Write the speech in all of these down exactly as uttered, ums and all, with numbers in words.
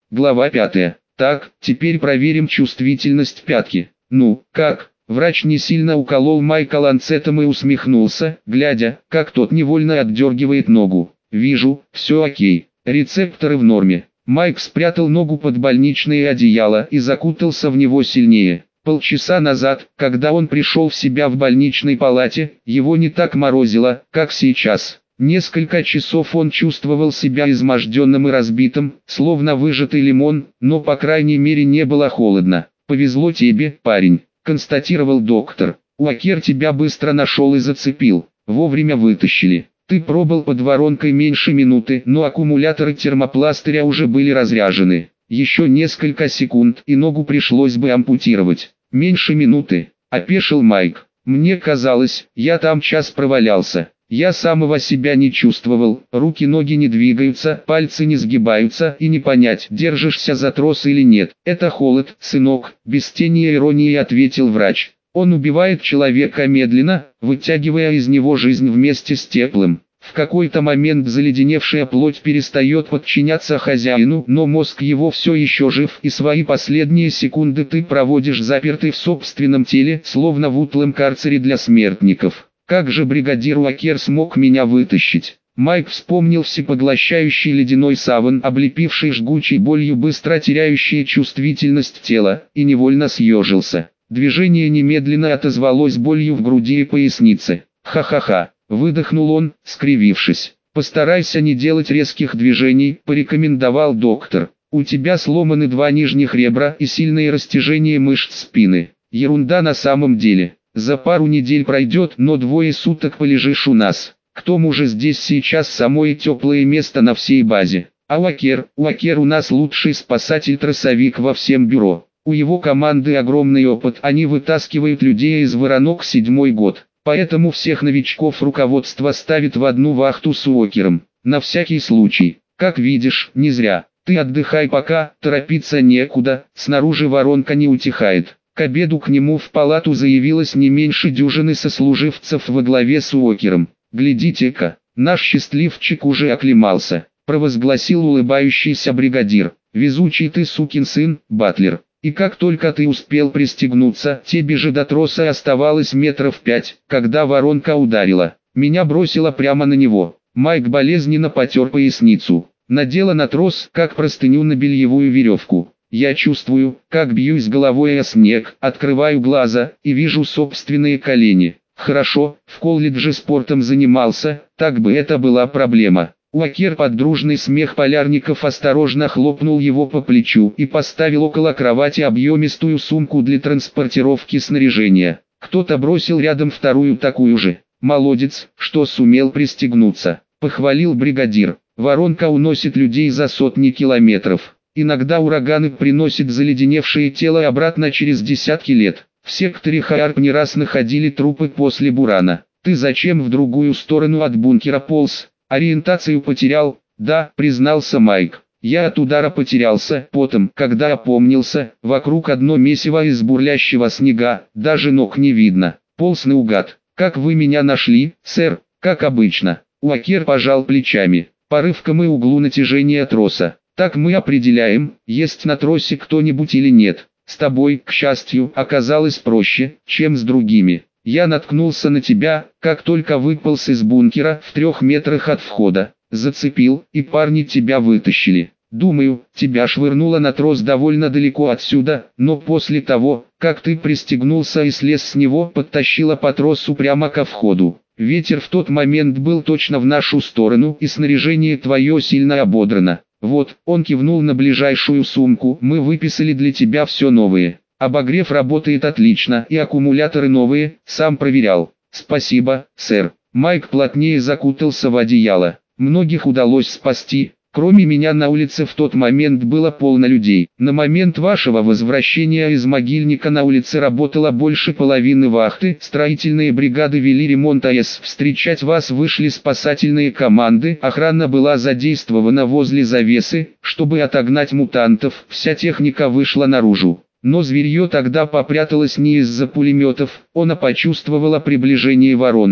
Глава пятая. Так, теперь проверим чувствительность пятки. Ну, как? Врач не сильно уколол Майка ланцетом и усмехнулся, глядя, как тот невольно отдергивает ногу. Вижу, все окей. Рецепторы в норме. Майк спрятал ногу под больничное одеяло и закутался в него сильнее. Полчаса назад, когда он пришел в себя в больничной палате, его не так морозило, как сейчас. Несколько часов он чувствовал себя изможденным и разбитым, словно выжатый лимон, но по крайней мере не было холодно. «Повезло тебе, парень», — констатировал доктор. «Уокер тебя быстро нашел и зацепил. Вовремя вытащили. Ты пробыл под воронкой меньше минуты, но аккумуляторы термопластыря уже были разряжены. Еще несколько секунд и ногу пришлось бы ампутировать». «Меньше минуты», — опешил Майк. «Мне казалось, я там час провалялся. Я самого себя не чувствовал, руки-ноги не двигаются, пальцы не сгибаются и не понять, держишься за трос или нет. Это холод, сынок», — без тени иронии ответил врач. «Он убивает человека медленно, вытягивая из него жизнь вместе с теплым. В какой-то момент заледеневшая плоть перестает подчиняться хозяину, но мозг его все еще жив, и свои последние секунды ты проводишь запертый в собственном теле, словно в утлом карцере для смертников. Как же бригадир Уокер смог меня вытащить?» Майк вспомнил всепоглощающий ледяной саван, облепивший жгучей болью быстро теряющий чувствительность тела, и невольно съежился. Движение немедленно отозвалось болью в груди и пояснице. «Ха-ха-ха», — выдохнул он, скривившись. «Постарайся не делать резких движений», — порекомендовал доктор. «У тебя сломаны два нижних ребра и сильное растяжение мышц спины». «Ерунда на самом деле. За пару недель пройдет, но двое суток полежишь у нас. К тому же здесь сейчас самое теплое место на всей базе. А Уокер, Уокер у нас лучший спасатель-тросовик во всем бюро. У его команды огромный опыт, они вытаскивают людей из воронок седьмой год. Поэтому всех новичков руководство ставит в одну вахту с Уокером. На всякий случай. Как видишь, не зря. Ты отдыхай пока, торопиться некуда, снаружи воронка не утихает». К обеду к нему в палату заявилось не меньше дюжины сослуживцев во главе с Уокером. «Глядите-ка, наш счастливчик уже оклемался», — провозгласил улыбающийся бригадир. «Везучий ты сукин сын, Батлер. И как только ты успел пристегнуться, тебе же до троса оставалось метров пять, когда воронка ударила. Меня бросило прямо на него». Майк болезненно потер поясницу. Надела на трос, как простыню на бельевую веревку. Я чувствую, как бьюсь головой о снег, открываю глаза и вижу собственные колени. Хорошо, в колледже спортом занимался, так бы это была проблема. Уокер под дружный смех полярников осторожно хлопнул его по плечу и поставил около кровати объемистую сумку для транспортировки снаряжения. Кто-то бросил рядом вторую такую же. «Молодец, что сумел пристегнуться», — похвалил бригадир. «Воронка уносит людей за сотни километров. Иногда ураганы приносят заледеневшее тело обратно через десятки лет. В секторе Хайарп не раз находили трупы после бурана. Ты зачем в другую сторону от бункера полз? Ориентацию потерял?» «Да», признался Майк. «Я от удара потерялся, потом, когда опомнился, вокруг одно месиво из бурлящего снега, даже ног не видно. Полз наугад. Как вы меня нашли, сэр?» «Как обычно». Уокер пожал плечами. «По рывкам и углу натяжения троса. Так мы определяем, есть на тросе кто-нибудь или нет. С тобой, к счастью, оказалось проще, чем с другими. Я наткнулся на тебя, как только выполз из бункера в трех метрах от входа. Зацепил, и парни тебя вытащили. Думаю, тебя швырнуло на трос довольно далеко отсюда, но после того, как ты пристегнулся и слез с него, подтащило по тросу прямо ко входу. Ветер в тот момент был точно в нашу сторону, и снаряжение твое сильно ободрано. Вот», он кивнул на ближайшую сумку, «мы выписали для тебя все новое. Обогрев работает отлично и аккумуляторы новые, сам проверял». «Спасибо, сэр». Майк плотнее закутался в одеяло. «Многих удалось спасти. Кроме меня на улице в тот момент было полно людей. На момент вашего возвращения из могильника на улице работало больше половины вахты. Строительные бригады вели ремонт АЭС. Встречать вас вышли спасательные команды. Охрана была задействована возле завесы, чтобы отогнать мутантов. Вся техника вышла наружу. Но зверье тогда попряталось не из-за пулеметов, оно почувствовало приближение воронки.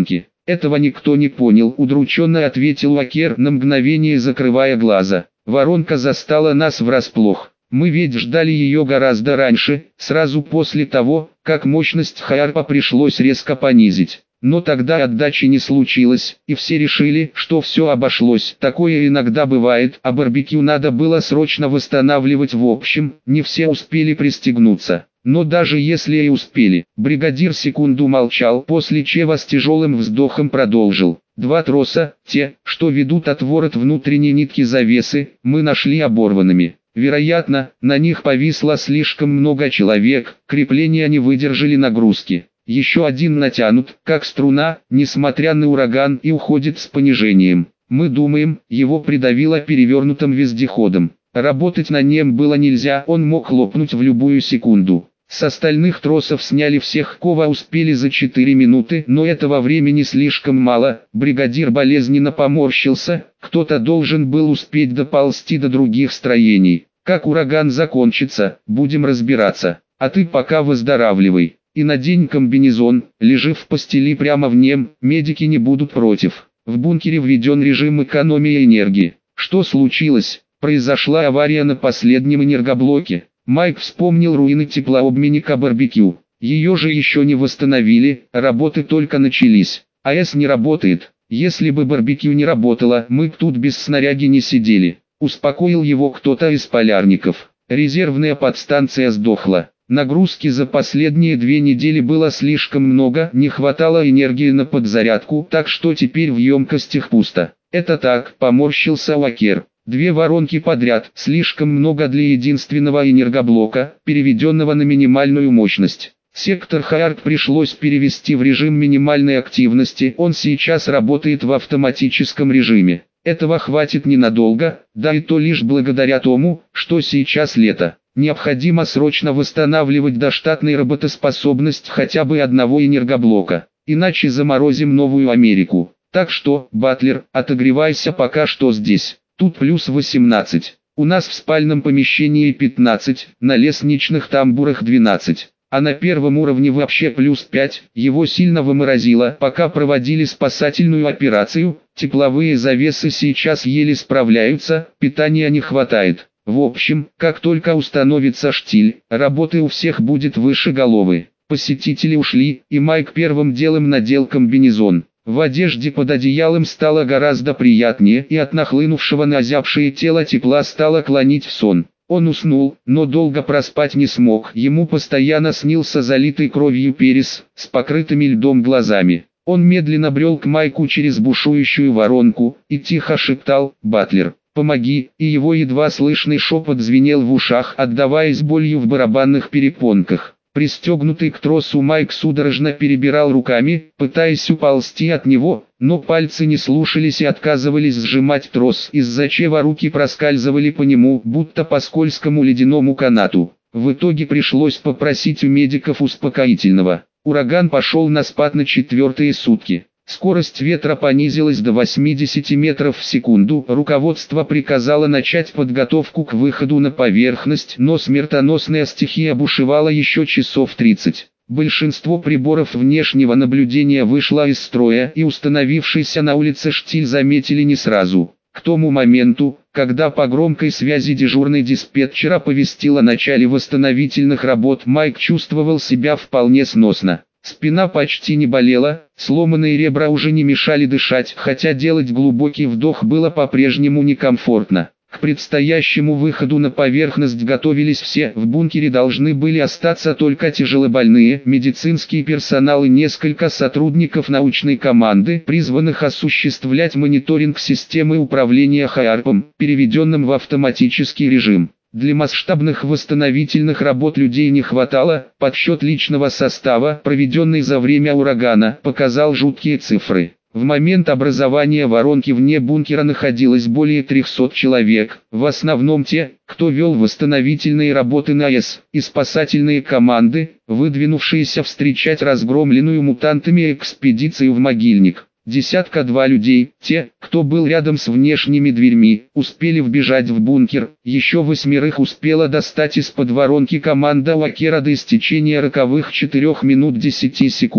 Этого никто не понял, удрученно ответил Уокер, на мгновение закрывая глаза. Воронка застала нас врасплох. Мы ведь ждали ее гораздо раньше, сразу после того, как мощность Хайарпа пришлось резко понизить. Но тогда отдачи не случилось, и все решили, что все обошлось. Такое иногда бывает, а барбекю надо было срочно восстанавливать. В общем, не все успели пристегнуться. Но даже если и успели, бригадир секунду молчал, после чего с тяжелым вздохом продолжил. Два троса, те, что ведут от ворот внутренней нитки завесы, мы нашли оборванными. Вероятно, на них повисло слишком много человек, крепления не выдержали нагрузки. Еще один натянут, как струна, несмотря на ураган, и уходит с понижением. Мы думаем, его придавило перевернутым вездеходом. Работать на нем было нельзя, он мог лопнуть в любую секунду. С остальных тросов сняли всех, кого успели за четыре минуты, но этого времени слишком мало. Бригадир болезненно поморщился, кто-то должен был успеть доползти до других строений. Как ураган закончится, будем разбираться, а ты пока выздоравливай. И надень комбинезон, лежи в постели прямо в нем, медики не будут против. В бункере введен режим экономии энергии. Что случилось? Произошла авария на последнем энергоблоке. Майк вспомнил руины теплообменника барбекю. Ее же еще не восстановили, работы только начались. АЭС не работает. Если бы барбекю не работало, мы б тут без снаряги не сидели. Успокоил его кто-то из полярников. Резервная подстанция сдохла. Нагрузки за последние две недели было слишком много, не хватало энергии на подзарядку, так что теперь в емкостях пусто. Это так, поморщился Уокер. Две воронки подряд, слишком много для единственного энергоблока, переведенного на минимальную мощность. Сектор Хайарп пришлось перевести в режим минимальной активности, он сейчас работает в автоматическом режиме. Этого хватит ненадолго, да и то лишь благодаря тому, что сейчас лето. Необходимо срочно восстанавливать доштатной работоспособность хотя бы одного энергоблока, иначе заморозим Новую Америку. Так что, Батлер, отогревайся пока что здесь. Тут плюс восемнадцать. У нас в спальном помещении пятнадцать, на лестничных тамбурах двенадцать. А на первом уровне вообще плюс пять, его сильно выморозило, пока проводили спасательную операцию, тепловые завесы сейчас еле справляются, питания не хватает. В общем, как только установится штиль, работы у всех будет выше головы. Посетители ушли, и Майк первым делом надел комбинезон. В одежде под одеялом стало гораздо приятнее, и от нахлынувшего на озябшее тело тепла стало клонить в сон. Он уснул, но долго проспать не смог. Ему постоянно снился залитый кровью Перес, с покрытыми льдом глазами. Он медленно брел к Майку через бушующую воронку, и тихо шептал: «Батлер, помоги!» И его едва слышный шепот звенел в ушах, отдаваясь болью в барабанных перепонках. Пристегнутый к тросу Майк судорожно перебирал руками, пытаясь уползти от него, но пальцы не слушались и отказывались сжимать трос, из-за чего руки проскальзывали по нему, будто по скользкому ледяному канату. В итоге пришлось попросить у медиков успокоительного. Ураган пошел на спад на четвертые сутки. Скорость ветра понизилась до восьмидесяти метров в секунду. Руководство приказало начать подготовку к выходу на поверхность, но смертоносная стихия бушевала еще часов тридцать. Большинство приборов внешнего наблюдения вышло из строя, и установившийся на улице штиль заметили не сразу. К тому моменту, когда по громкой связи дежурный диспетчер оповестил о начале восстановительных работ, Майк чувствовал себя вполне сносно. Спина почти не болела, сломанные ребра уже не мешали дышать, хотя делать глубокий вдох было по-прежнему некомфортно. К предстоящему выходу на поверхность готовились все, в бункере должны были остаться только тяжелобольные, медицинский персонал и несколько сотрудников научной команды, призванных осуществлять мониторинг системы управления Хайарпом, переведенным в автоматический режим. Для масштабных восстановительных работ людей не хватало, подсчет личного состава, проведенный за время урагана, показал жуткие цифры. В момент образования воронки вне бункера находилось более трехсот человек, в основном те, кто вел восстановительные работы на АЭС, и спасательные команды, выдвинувшиеся встречать разгромленную мутантами экспедицию в могильник. Десятка-два людей, те, кто был рядом с внешними дверьми, успели вбежать в бункер, еще восьмерых успела достать из-под воронки команда Уокера до истечения роковых четырёх минут десяти секунд.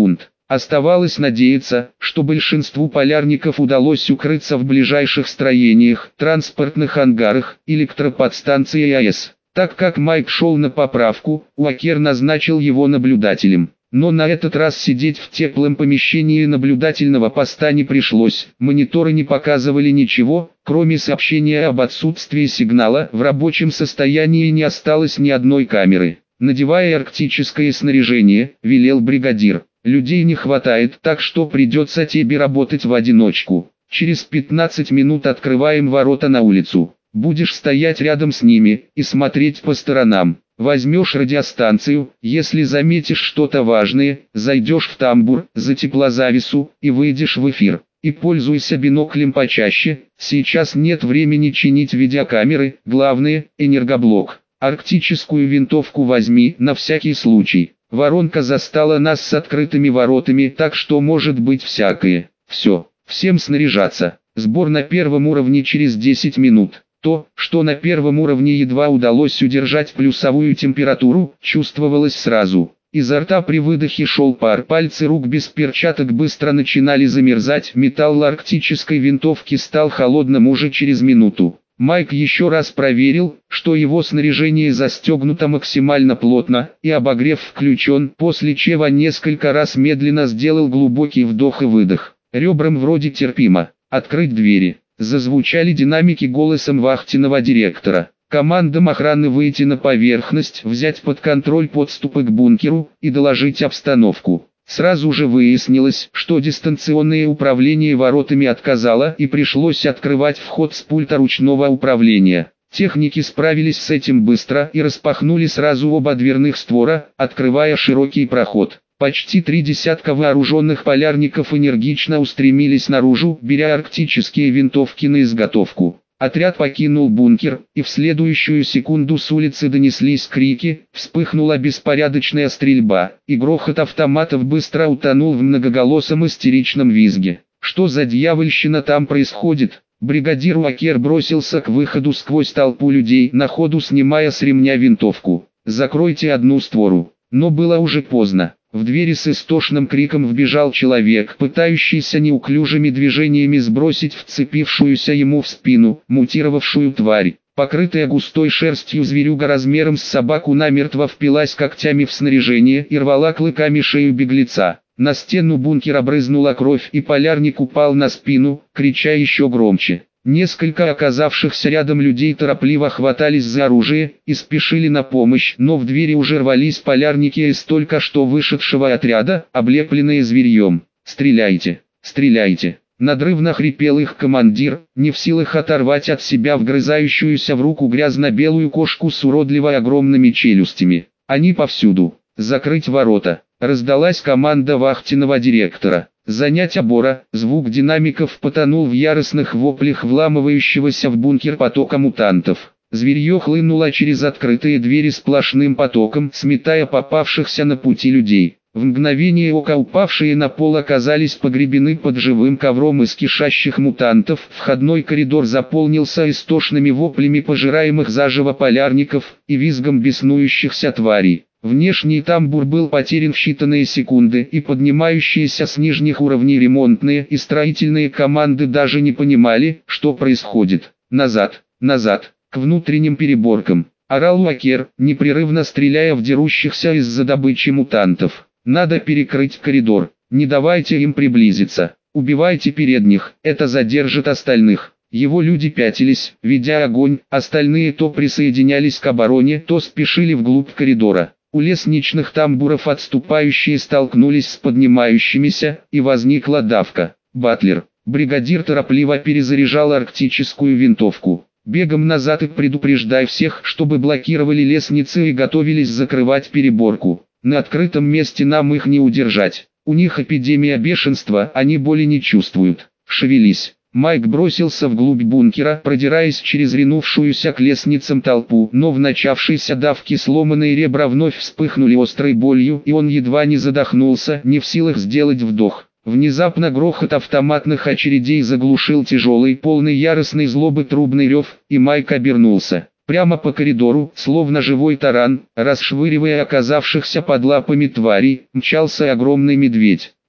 Оставалось надеяться, что большинству полярников удалось укрыться в ближайших строениях, транспортных ангарах, электроподстанции и АЭС. Так как Майк шел на поправку, Уокер назначил его наблюдателем. Но на этот раз сидеть в теплом помещении наблюдательного поста не пришлось, мониторы не показывали ничего, кроме сообщения об отсутствии сигнала, в рабочем состоянии не осталось ни одной камеры. «Надевая арктическое снаряжение», — велел бригадир. «Людей не хватает, так что придется тебе работать в одиночку. Через пятнадцать минут открываем ворота на улицу. Будешь стоять рядом с ними и смотреть по сторонам. Возьмешь радиостанцию, если заметишь что-то важное, зайдешь в тамбур, за теплозавесу и выйдешь в эфир. И пользуйся биноклем почаще, сейчас нет времени чинить видеокамеры, главное – энергоблок. Арктическую винтовку возьми на всякий случай». Воронка застала нас с открытыми воротами, так что может быть всякое. Все, всем снаряжаться. Сбор на первом уровне через десять минут. То, что на первом уровне едва удалось удержать плюсовую температуру, чувствовалось сразу. Изо рта при выдохе шел пар, пальцы рук без перчаток быстро начинали замерзать, металл арктической винтовки стал холодным уже через минуту. Майк еще раз проверил, что его снаряжение застегнуто максимально плотно, и обогрев включен, после чего несколько раз медленно сделал глубокий вдох и выдох. Ребрам вроде терпимо. Открыть двери. Зазвучали динамики голосом вахтенного директора. Командам охраны выйти на поверхность, взять под контроль подступы к бункеру и доложить обстановку. Сразу же выяснилось, что дистанционное управление воротами отказало и пришлось открывать вход с пульта ручного управления. Техники справились с этим быстро и распахнули сразу оба дверных створа, открывая широкий проход. Почти три десятка вооруженных полярников энергично устремились наружу, беря арктические винтовки на изготовку. Отряд покинул бункер, и в следующую секунду с улицы донеслись крики, вспыхнула беспорядочная стрельба, и грохот автоматов быстро утонул в многоголосом истеричном визге. Что за дьявольщина там происходит? Бригадир Уокер бросился к выходу сквозь толпу людей, на ходу снимая с ремня винтовку. «Закройте одну створу». Но было уже поздно. В двери с истошным криком вбежал человек, пытающийся неуклюжими движениями сбросить вцепившуюся ему в спину, мутировавшую тварь. Покрытая густой шерстью зверюга размером с собаку намертво впилась когтями в снаряжение и рвала клыками шею беглеца. На стену бункера брызнула кровь, и полярник упал на спину, крича еще громче. Несколько оказавшихся рядом людей торопливо хватались за оружие и спешили на помощь, но в двери уже рвались полярники из только что вышедшего отряда, облепленные зверьем. «Стреляйте! Стреляйте!» Надрывно хрипел их командир, не в силах оторвать от себя вгрызающуюся в руку грязно-белую кошку с уродливой огромными челюстями. «Они повсюду! Закрыть ворота!» Раздалась команда вахтенного директора. «Занять обора!» Звук динамиков потонул в яростных воплях вламывающегося в бункер потока мутантов. Зверье хлынуло через открытые двери сплошным потоком, сметая попавшихся на пути людей. В мгновение ока упавшие на пол оказались погребены под живым ковром из кишащих мутантов. Входной коридор заполнился истошными воплями пожираемых заживо полярников и визгом беснующихся тварей. Внешний тамбур был потерян в считанные секунды, и поднимающиеся с нижних уровней ремонтные и строительные команды даже не понимали, что происходит. «Назад! Назад! К внутренним переборкам!» — орал Уокер, непрерывно стреляя в дерущихся из-за добычи мутантов. «Надо перекрыть коридор, не давайте им приблизиться, убивайте передних, это задержит остальных». Его люди пятились, ведя огонь, остальные то присоединялись к обороне, то спешили вглубь коридора. У лестничных тамбуров отступающие столкнулись с поднимающимися, и возникла давка. Батлер, бригадир торопливо перезаряжал арктическую винтовку. «Бегом назад и предупреждай всех, чтобы блокировали лестницы и готовились закрывать переборку. На открытом месте нам их не удержать. У них эпидемия бешенства, они боли не чувствуют. Шевелись». Майк бросился вглубь бункера, продираясь через ринувшуюся к лестницам толпу, но в начавшейся давке сломанные ребра вновь вспыхнули острой болью, и он едва не задохнулся, не в силах сделать вдох. Внезапно грохот автоматных очередей заглушил тяжелый, полный яростной злобы трубный рев, и Майк обернулся. Прямо по коридору, словно живой таран, расшвыривая оказавшихся под лапами тварей, мчался огромный медведь.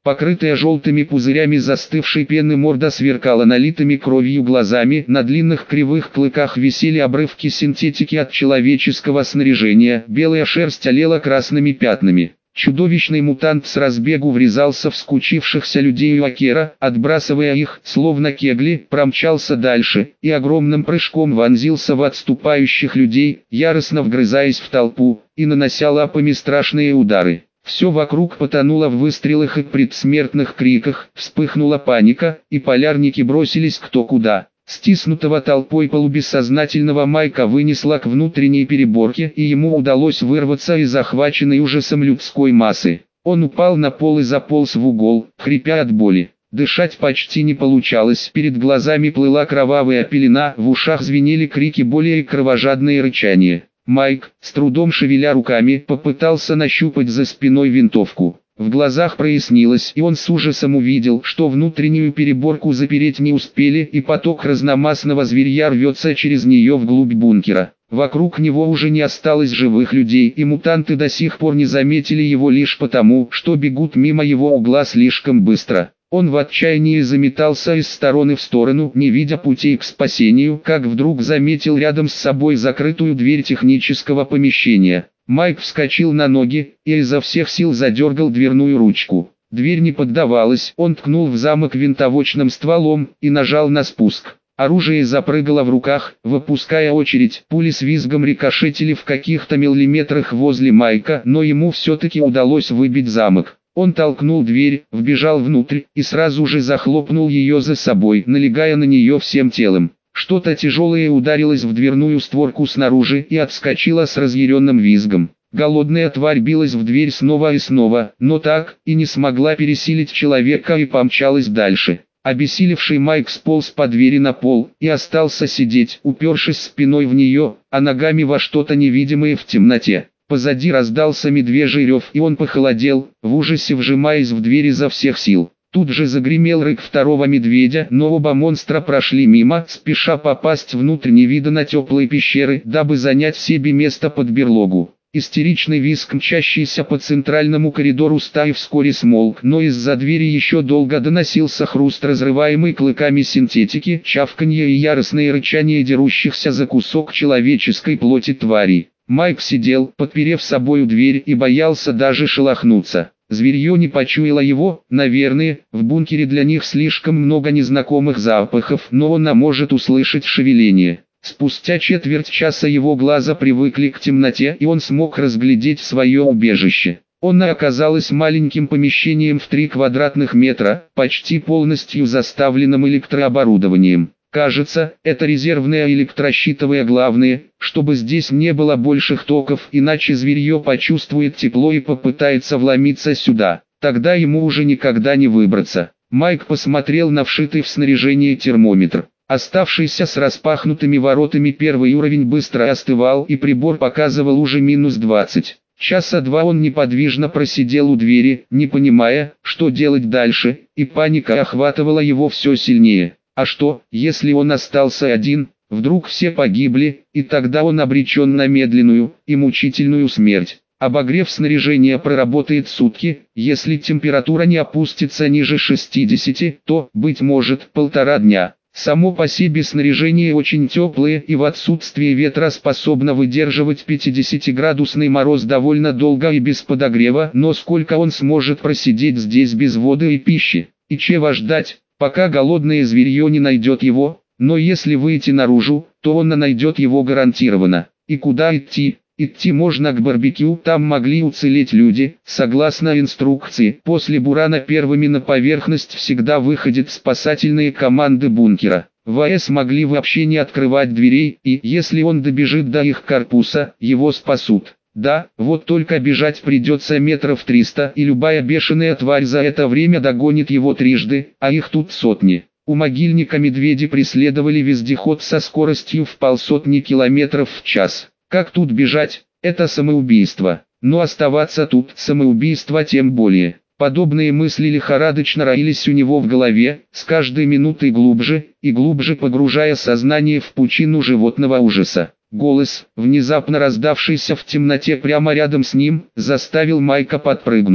Покрытая желтыми пузырями застывшей пены морда сверкала налитыми кровью глазами, на длинных кривых клыках висели обрывки синтетики от человеческого снаряжения, белая шерсть олела красными пятнами. Чудовищный мутант с разбегу врезался в скучившихся людей у Акера, отбрасывая их, словно кегли, промчался дальше, и огромным прыжком вонзился в отступающих людей, яростно вгрызаясь в толпу, и нанося лапами страшные удары. Все вокруг потонуло в выстрелах и предсмертных криках, вспыхнула паника, и полярники бросились кто куда. Стиснутого толпой полубессознательного Майка вынесло к внутренней переборке, и ему удалось вырваться из захваченной ужасом людской массы. Он упал на пол и заполз в угол, хрипя от боли. Дышать почти не получалось, перед глазами плыла кровавая пелена, в ушах звенели крики боли и кровожадные рычания. Майк, с трудом шевеля руками, попытался нащупать за спиной винтовку. В глазах прояснилось, и он с ужасом увидел, что внутреннюю переборку запереть не успели, и поток разномастного зверья рвется через нее вглубь бункера. Вокруг него уже не осталось живых людей, и мутанты до сих пор не заметили его лишь потому, что бегут мимо его угла слишком быстро. Он в отчаянии заметался из стороны в сторону, не видя путей к спасению, как вдруг заметил рядом с собой закрытую дверь технического помещения. Майк вскочил на ноги и изо всех сил задергал дверную ручку. Дверь не поддавалась, он ткнул в замок винтовочным стволом и нажал на спуск. Оружие запрыгало в руках, выпуская очередь. Пули с визгом рикошетили в каких-то миллиметрах возле Майка, но ему все-таки удалось выбить замок. Он толкнул дверь, вбежал внутрь и сразу же захлопнул ее за собой, налегая на нее всем телом. Что-то тяжелое ударилось в дверную створку снаружи и отскочило с разъяренным визгом. Голодная тварь билась в дверь снова и снова, но так и не смогла пересилить человека и помчалась дальше. Обессилевший Майк сполз по двери на пол и остался сидеть, упершись спиной в нее, а ногами во что-то невидимое в темноте. Позади раздался медвежий рев, и он похолодел, в ужасе вжимаясь в дверь изо всех сил. Тут же загремел рык второго медведя, но оба монстра прошли мимо, спеша попасть внутрь невиданно теплой пещеры, дабы занять себе место под берлогу. Истеричный визг, мчащийся по центральному коридору стаи, вскоре смолк, но из-за двери еще долго доносился хруст разрываемой клыками синтетики, чавканье и яростное рычание дерущихся за кусок человеческой плоти тварей. Майк сидел, подперев собою дверь, и боялся даже шелохнуться. Зверье не почуяло его, наверное, в бункере для них слишком много незнакомых запахов, но он может услышать шевеление. Спустя четверть часа его глаза привыкли к темноте, и он смог разглядеть свое убежище. Оно оказалось маленьким помещением в три квадратных метра, почти полностью заставленным электрооборудованием. Кажется, это резервное электрощитовое главное, чтобы здесь не было больших токов, иначе зверье почувствует тепло и попытается вломиться сюда. Тогда ему уже никогда не выбраться. Майк посмотрел на вшитый в снаряжение термометр. Оставшийся с распахнутыми воротами первый уровень быстро остывал, и прибор показывал уже минус двадцать. Часа два он неподвижно просидел у двери, не понимая, что делать дальше, и паника охватывала его все сильнее. А что, если он остался один, вдруг все погибли, и тогда он обречен на медленную и мучительную смерть. Обогрев снаряжения проработает сутки, если температура не опустится ниже шестидесяти, то, быть может, полтора дня. Само по себе снаряжение очень теплое и в отсутствие ветра способно выдерживать пятидесятиградусный мороз довольно долго и без подогрева, но сколько он сможет просидеть здесь без воды и пищи, и чего ждать, пока голодное зверье не найдет его, но если выйти наружу, то он найдет его гарантированно. И куда идти? Идти можно к барбекю, там могли уцелеть люди, согласно инструкции. После бурана первыми на поверхность всегда выходят спасательные команды бункера. ВС могли вообще не открывать дверей, и, если он добежит до их корпуса, его спасут. Да, вот только бежать придется метров триста, и любая бешеная тварь за это время догонит его трижды, а их тут сотни. У могильника медведи преследовали вездеход со скоростью в полсотни километров в час. Как тут бежать? Это самоубийство. Но оставаться тут самоубийство тем более. Подобные мысли лихорадочно роились у него в голове, с каждой минутой глубже и глубже погружая сознание в пучину животного ужаса. Голос, внезапно раздавшийся в темноте прямо рядом с ним, заставил Майка подпрыгнуть.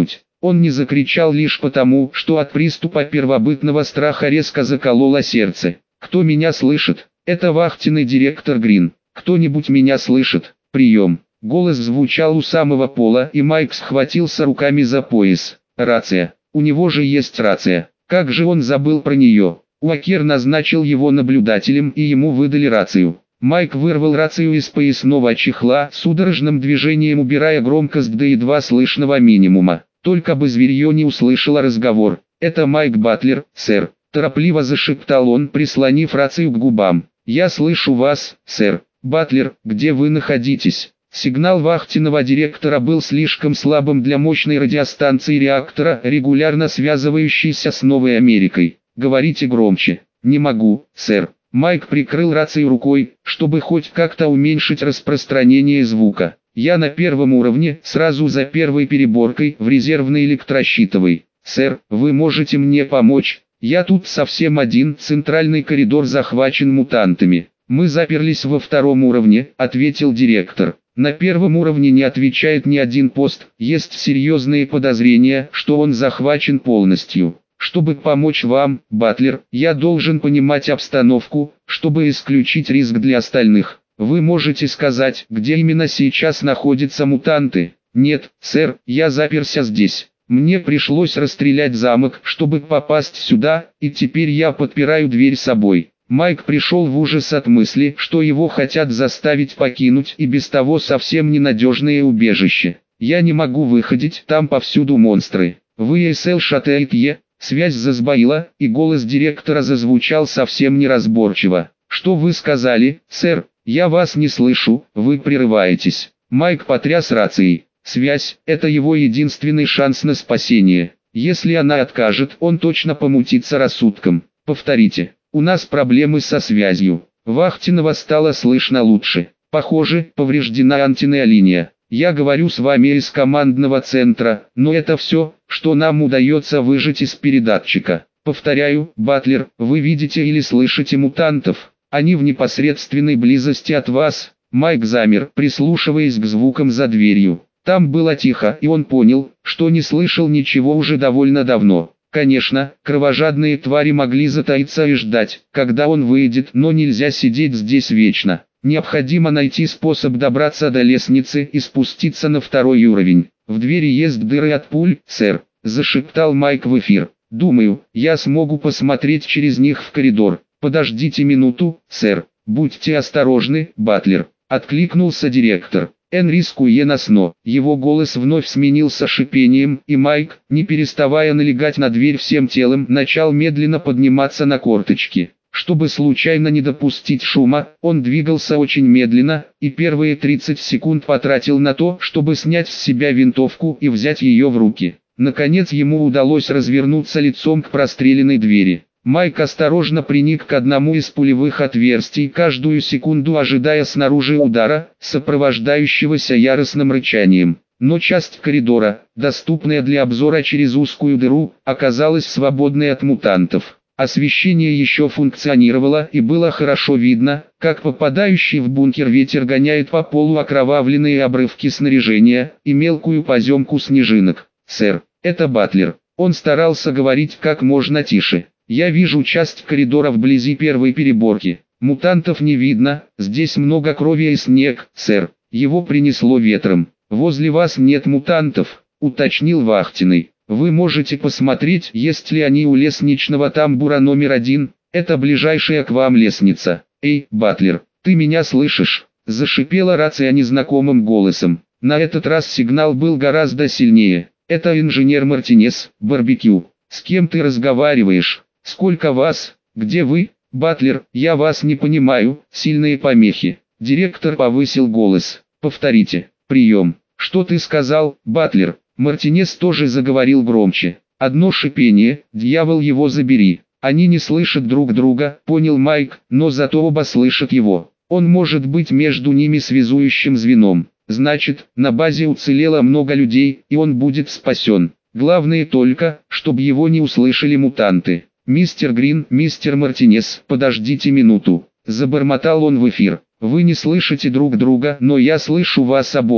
Он не закричал лишь потому, что от приступа первобытного страха резко закололо сердце. «Кто меня слышит? Это вахтенный директор Грин. Кто-нибудь меня слышит? Прием!» Голос звучал у самого пола, и Майк схватился руками за пояс. Рация. У него же есть рация. Как же он забыл про нее? Уокер назначил его наблюдателем, и ему выдали рацию. Майк вырвал рацию из поясного чехла, судорожным движением убирая громкость до едва слышного минимума. Только бы зверье не услышало разговор. «Это Майк Батлер, сэр», – торопливо зашептал он, прислонив рацию к губам. «Я слышу вас, сэр. Батлер, где вы находитесь?» Сигнал вахтенного директора был слишком слабым для мощной радиостанции реактора, регулярно связывающейся с Новой Америкой. «Говорите громче». «Не могу, сэр». Майк прикрыл рацию рукой, чтобы хоть как-то уменьшить распространение звука. «Я на первом уровне, сразу за первой переборкой, в резервной электрощитовой. Сэр, вы можете мне помочь? Я тут совсем один, центральный коридор захвачен мутантами». «Мы заперлись во втором уровне», — ответил директор. «На первом уровне не отвечает ни один пост, есть серьезные подозрения, что он захвачен полностью. Чтобы помочь вам, Батлер, я должен понимать обстановку, чтобы исключить риск для остальных. Вы можете сказать, где именно сейчас находятся мутанты?» «Нет, сэр, я заперся здесь. Мне пришлось расстрелять замок, чтобы попасть сюда, и теперь я подпираю дверь собой». Майк пришел в ужас от мысли, что его хотят заставить покинуть и без того совсем ненадежное убежище. «Я не могу выходить, там повсюду монстры. Вы СЛ шатает. Связь засбоила, и голос директора зазвучал совсем неразборчиво. «Что вы сказали, сэр? Я вас не слышу, вы прерываетесь». Майк потряс рацией. Связь – это его единственный шанс на спасение. Если она откажет, он точно помутится рассудком. «Повторите, у нас проблемы со связью». Вахтенного стало слышно лучше. «Похоже, повреждена антенная линия. Я говорю с вами из командного центра, но это все, что нам удается выжать из передатчика. Повторяю, Батлер, вы видите или слышите мутантов? Они в непосредственной близости от вас». Майк замер, прислушиваясь к звукам за дверью. Там было тихо, и он понял, что не слышал ничего уже довольно давно. Конечно, кровожадные твари могли затаиться и ждать, когда он выйдет, но нельзя сидеть здесь вечно. Необходимо найти способ добраться до лестницы и спуститься на второй уровень. «В двери есть дыры от пуль, сэр», – зашептал Майк в эфир. «Думаю, я смогу посмотреть через них в коридор». «Подождите минуту, сэр. Будьте осторожны, Батлер», – откликнулся директор. «Эн рискуе на сно». Его голос вновь сменился шипением, и Майк, не переставая налегать на дверь всем телом, начал медленно подниматься на корточки. Чтобы случайно не допустить шума, он двигался очень медленно, и первые тридцать секунд потратил на то, чтобы снять с себя винтовку и взять ее в руки. Наконец ему удалось развернуться лицом к простреленной двери. Майк осторожно приник к одному из пулевых отверстий, каждую секунду ожидая снаружи удара, сопровождающегося яростным рычанием. Но часть коридора, доступная для обзора через узкую дыру, оказалась свободной от мутантов. Освещение еще функционировало, и было хорошо видно, как попадающий в бункер ветер гоняет по полу окровавленные обрывки снаряжения и мелкую поземку снежинок. «Сэр, это Батлер». Он старался говорить как можно тише. «Я вижу часть коридора вблизи первой переборки. Мутантов не видно, здесь много крови и снег, сэр. Его принесло ветром. Возле вас нет мутантов», — уточнил вахтенный. «Вы можете посмотреть, есть ли они у лестничного тамбура номер один, это ближайшая к вам лестница». «Эй, Батлер, ты меня слышишь?» – зашипела рация незнакомым голосом. На этот раз сигнал был гораздо сильнее. «Это инженер Мартинес, барбекю. С кем ты разговариваешь? Сколько вас? Где вы?» «Батлер, я вас не понимаю, сильные помехи». Директор повысил голос. «Повторите, прием». «Что ты сказал, Батлер?» Мартинес тоже заговорил громче. «Одно шипение, дьявол его забери». «Они не слышат друг друга», понял Майк, но зато оба слышат его. Он может быть между ними связующим звеном. Значит, на базе уцелело много людей, и он будет спасен. Главное только, чтобы его не услышали мутанты. «Мистер Грин, мистер Мартинес, подождите минуту», забормотал он в эфир. «Вы не слышите друг друга, но я слышу вас обоих.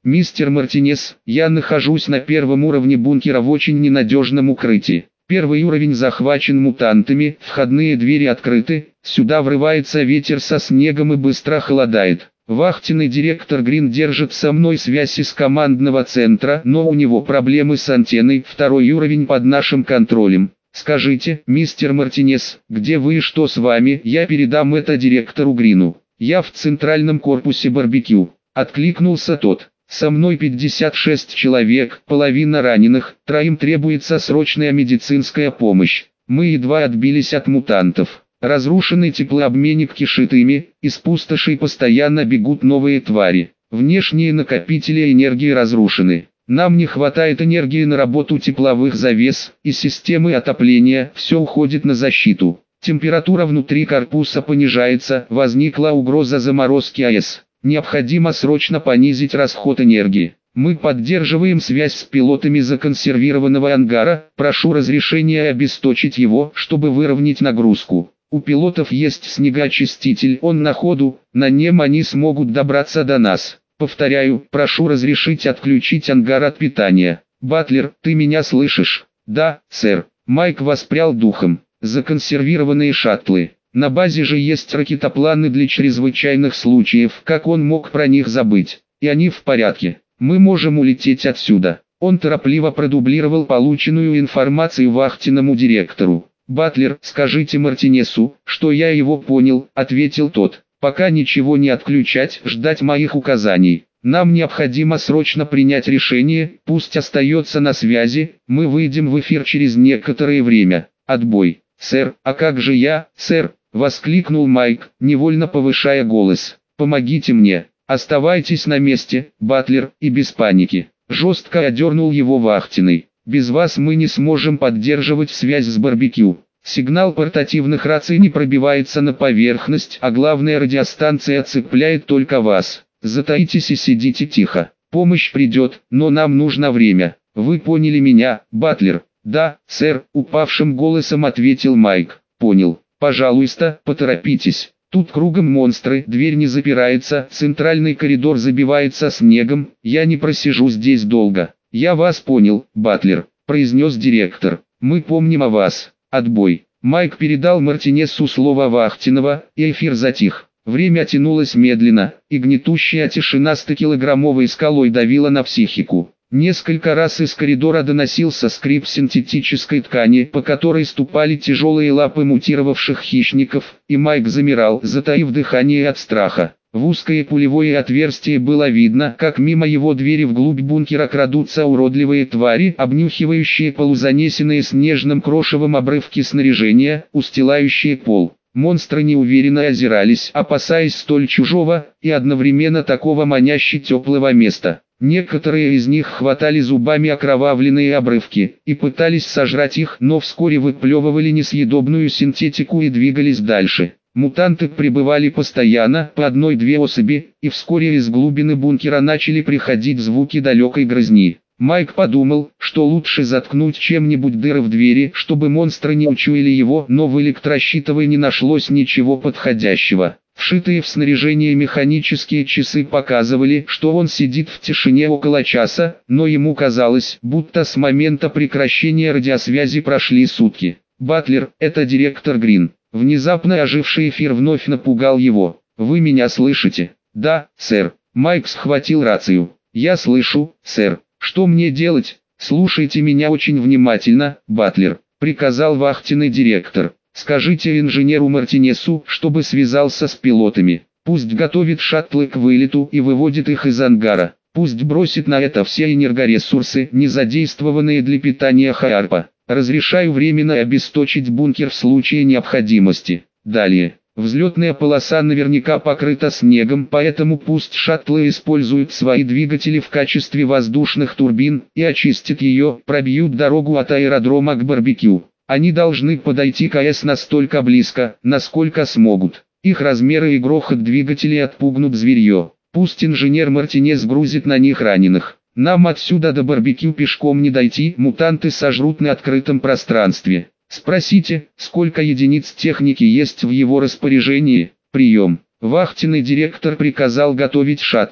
«Мистер Мартинес, я нахожусь на первом уровне бункера в очень ненадежном укрытии. Первый уровень захвачен мутантами, входные двери открыты, сюда врывается ветер со снегом и быстро холодает. Вахтенный директор Грин держит со мной связь из командного центра, но у него проблемы с антенной, второй уровень под нашим контролем. Скажите, мистер Мартинес, где вы и что с вами, я передам это директору Грину. Я в центральном корпусе барбекю», — откликнулся тот. «Со мной пятьдесят шесть человек, половина раненых, троим требуется срочная медицинская помощь. Мы едва отбились от мутантов. Разрушенный теплообменник кишит ими, из пустошей постоянно бегут новые твари. Внешние накопители энергии разрушены. Нам не хватает энергии на работу тепловых завес и системы отопления, все уходит на защиту. Температура внутри корпуса понижается, возникла угроза заморозки АЭС. Необходимо срочно понизить расход энергии. Мы поддерживаем связь с пилотами законсервированного ангара, прошу разрешения обесточить его, чтобы выровнять нагрузку. У пилотов есть снегоочиститель, он на ходу, на нем они смогут добраться до нас. Повторяю, прошу разрешить отключить ангар от питания. Батлер, ты меня слышишь? Да, сэр. Майк воспрял духом. Законсервированные шаттлы. На базе же есть ракетопланы для чрезвычайных случаев, как он мог про них забыть? И они в порядке. Мы можем улететь отсюда. Он торопливо продублировал полученную информацию вахтенному директору. «Батлер, скажите Мартинесу, что я его понял», — ответил тот. «Пока ничего не отключать, ждать моих указаний. Нам необходимо срочно принять решение, пусть остается на связи, мы выйдем в эфир через некоторое время. Отбой». «Сэр, а как же я, сэр?» — воскликнул Майк, невольно повышая голос. «Помогите мне, оставайтесь на месте, Батлер, и без паники». Жестко одернул его вахтенный. «Без вас мы не сможем поддерживать связь с барбекю. Сигнал портативных раций не пробивается на поверхность, а главная радиостанция цепляет только вас. Затаитесь и сидите тихо. Помощь придет, но нам нужно время. Вы поняли меня, Батлер?» «Да, сэр», — упавшим голосом ответил Майк. «Понял. Пожалуйста, поторопитесь. Тут кругом монстры, дверь не запирается, центральный коридор забивается снегом, я не просижу здесь долго». «Я вас понял, Батлер», — произнес директор. «Мы помним о вас. Отбой». Майк передал Мартинесу слово вахтенного, и эфир затих. Время тянулось медленно, и гнетущая тишина стокилограммовой скалой давила на психику. Несколько раз из коридора доносился скрип синтетической ткани, по которой ступали тяжелые лапы мутировавших хищников, и Майк замирал, затаив дыхание от страха. В узкое пулевое отверстие было видно, как мимо его двери вглубь бункера крадутся уродливые твари, обнюхивающие полузанесенные снежным крошевом обрывки снаряжения, устилающие пол. Монстры неуверенно озирались, опасаясь столь чужого и одновременно такого маняще теплого места. Некоторые из них хватали зубами окровавленные обрывки и пытались сожрать их, но вскоре выплевывали несъедобную синтетику и двигались дальше. Мутанты прибывали постоянно, по одной-две особи, и вскоре из глубины бункера начали приходить звуки далекой грызни. Майк подумал, что лучше заткнуть чем-нибудь дыры в двери, чтобы монстры не учуяли его, но в электрощитовой не нашлось ничего подходящего. Вшитые в снаряжение механические часы показывали, что он сидит в тишине около часа, но ему казалось, будто с момента прекращения радиосвязи прошли сутки. «Батлер, это директор Грин». Внезапно оживший эфир вновь напугал его. «Вы меня слышите?» «Да, сэр». Майк схватил рацию. «Я слышу, сэр. Что мне делать?» «Слушайте меня очень внимательно, Батлер», — приказал вахтенный директор. «Скажите инженеру Мартинесу, чтобы связался с пилотами. Пусть готовит шаттлы к вылету и выводит их из ангара. Пусть бросит на это все энергоресурсы, не задействованные для питания Хаарпа. Разрешаю временно обесточить бункер в случае необходимости». Далее. Взлетная полоса наверняка покрыта снегом, поэтому пусть шаттлы используют свои двигатели в качестве воздушных турбин и очистят ее, пробьют дорогу от аэродрома к барбекю. Они должны подойти к АЭС настолько близко, насколько смогут. Их размеры и грохот двигателей отпугнут зверье. Пусть инженер Мартинес грузит на них раненых. Нам отсюда до барбекю пешком не дойти, мутанты сожрут на открытом пространстве. Спросите, сколько единиц техники есть в его распоряжении. Прием. Вахтенный директор приказал готовить шаттлы.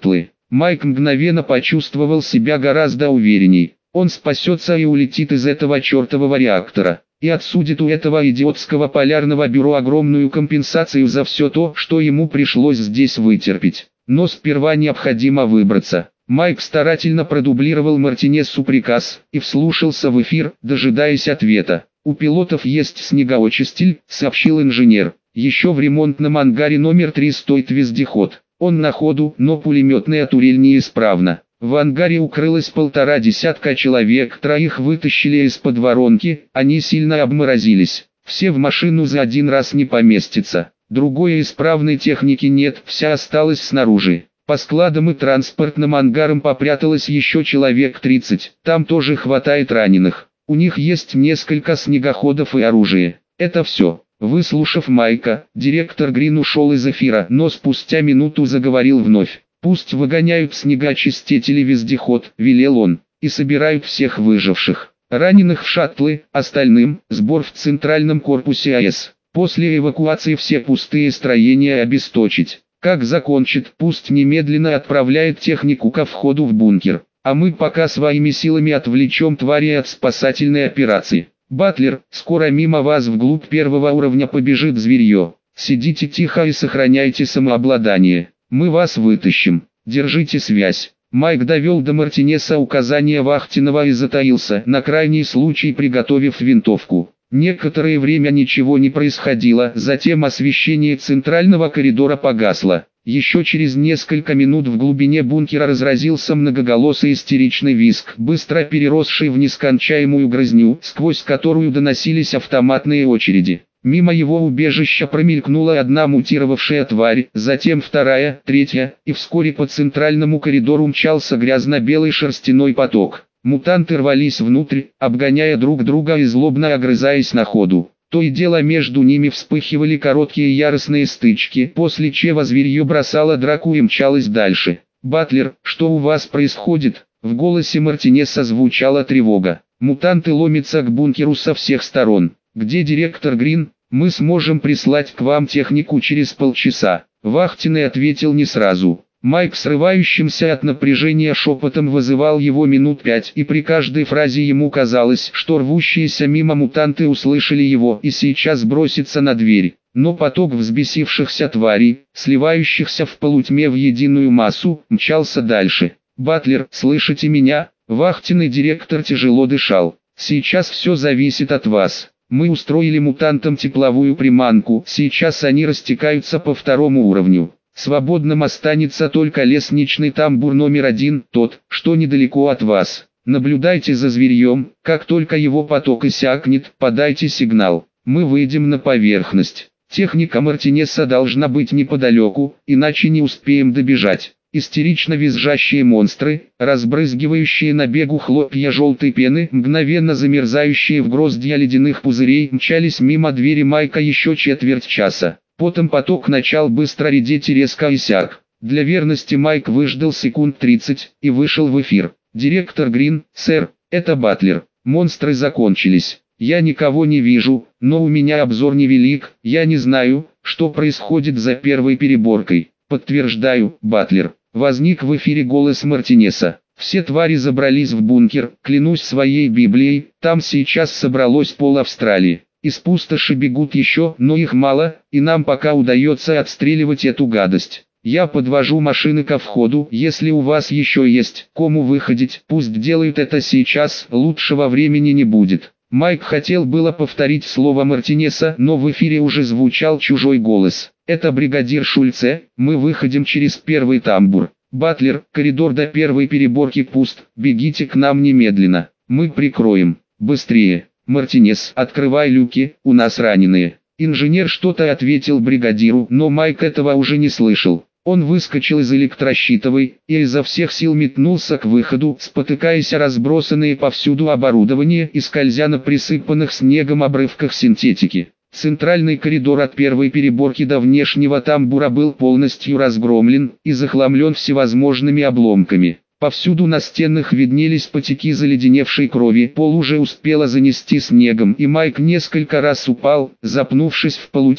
Майк мгновенно почувствовал себя гораздо уверенней. Он спасется и улетит из этого чертового реактора. И отсудит у этого идиотского полярного бюро огромную компенсацию за все то, что ему пришлось здесь вытерпеть. Но сперва необходимо выбраться. Майк старательно продублировал Мартинессу приказ и вслушался в эфир, дожидаясь ответа. «У пилотов есть снегоочиститель», — сообщил инженер. «Еще в ремонтном ангаре номер три стоит вездеход. Он на ходу, но пулеметная турель неисправна. В ангаре укрылось полтора десятка человек, троих вытащили из-под воронки, они сильно обморозились. Все в машину за один раз не поместится. Другой исправной техники нет, вся осталась снаружи. По складам и транспортным ангарам попряталось еще человек тридцать, там тоже хватает раненых. У них есть несколько снегоходов и оружие. Это все». Выслушав Майка, директор Грин ушел из эфира, но спустя минуту заговорил вновь. «Пусть выгоняют снегоочистители вездеход», — велел он, — «и собирают всех выживших. Раненых в шаттлы, остальным — сбор в центральном корпусе АЭС. После эвакуации все пустые строения обесточить. Как закончит, пусть немедленно отправляет технику ко входу в бункер. А мы пока своими силами отвлечем твари от спасательной операции. Батлер, скоро мимо вас вглубь первого уровня побежит зверье. Сидите тихо и сохраняйте самообладание. Мы вас вытащим. Держите связь». Майк довел до Мартинеса указания вахтенного и затаился, на крайний случай приготовив винтовку. Некоторое время ничего не происходило, затем освещение центрального коридора погасло. Еще через несколько минут в глубине бункера разразился многоголосый истеричный визг, быстро переросший в нескончаемую грызню, сквозь которую доносились автоматные очереди. Мимо его убежища промелькнула одна мутировавшая тварь, затем вторая, третья, и вскоре по центральному коридору мчался грязно-белый шерстяной поток. Мутанты рвались внутрь, обгоняя друг друга и злобно огрызаясь на ходу. То и дело между ними вспыхивали короткие яростные стычки, после чего зверье бросало драку и мчалось дальше. «Батлер, что у вас происходит?» В голосе Мартинеса звучала тревога. «Мутанты ломятся к бункеру со всех сторон. Где директор Грин? Мы сможем прислать к вам технику через полчаса». Вахтенный ответил не сразу. Майк, срывающимся от напряжения шепотом, вызывал его минут пять, и при каждой фразе ему казалось, что рвущиеся мимо мутанты услышали его и сейчас бросятся на дверь. Но поток взбесившихся тварей, сливающихся в полутьме в единую массу, мчался дальше. «Батлер, слышите меня?» Вахтенный директор тяжело дышал. «Сейчас все зависит от вас. Мы устроили мутантам тепловую приманку, сейчас они растекаются по второму уровню. Свободным останется только лестничный тамбур номер один, тот, что недалеко от вас. Наблюдайте за зверьем, как только его поток иссякнет, подайте сигнал. Мы выйдем на поверхность. Техника Мартинеса должна быть неподалеку, иначе не успеем добежать». Истерично визжащие монстры, разбрызгивающие на бегу хлопья желтой пены, мгновенно замерзающие в гроздья ледяных пузырей, мчались мимо двери Майка еще четверть часа. Потом поток начал быстро редеть и резко иссяк. Для верности Майк выждал секунд тридцать и вышел в эфир. «Директор Грин, сэр, это Батлер. Монстры закончились. Я никого не вижу, но у меня обзор невелик, я не знаю, что происходит за первой переборкой». «Подтверждаю, Батлер». Возник в эфире голос Мартинеса. «Все твари забрались в бункер, клянусь своей Библией, там сейчас собралось пол Австралии. Из пустоши бегут еще, но их мало, и нам пока удается отстреливать эту гадость. Я подвожу машины ко входу, если у вас еще есть кому выходить, пусть делают это сейчас, лучшего времени не будет». Майк хотел было повторить слово Мартинеса, но в эфире уже звучал чужой голос. «Это бригадир Шульце, мы выходим через первый тамбур. Батлер, коридор до первой переборки пуст, бегите к нам немедленно, мы прикроем. Быстрее. Мартинес, открывай люки, у нас раненые». Инженер что-то ответил бригадиру, но Майк этого уже не слышал. Он выскочил из электрощитовой и изо всех сил метнулся к выходу, спотыкаясь о разбросанные повсюду оборудование и скользя на присыпанных снегом обрывках синтетики. Центральный коридор от первой переборки до внешнего тамбура был полностью разгромлен и захламлен всевозможными обломками. Повсюду на стенах виднелись потеки заледеневшей крови, пол уже успело занести снегом, и Майк несколько раз упал, запнувшись в полутьме.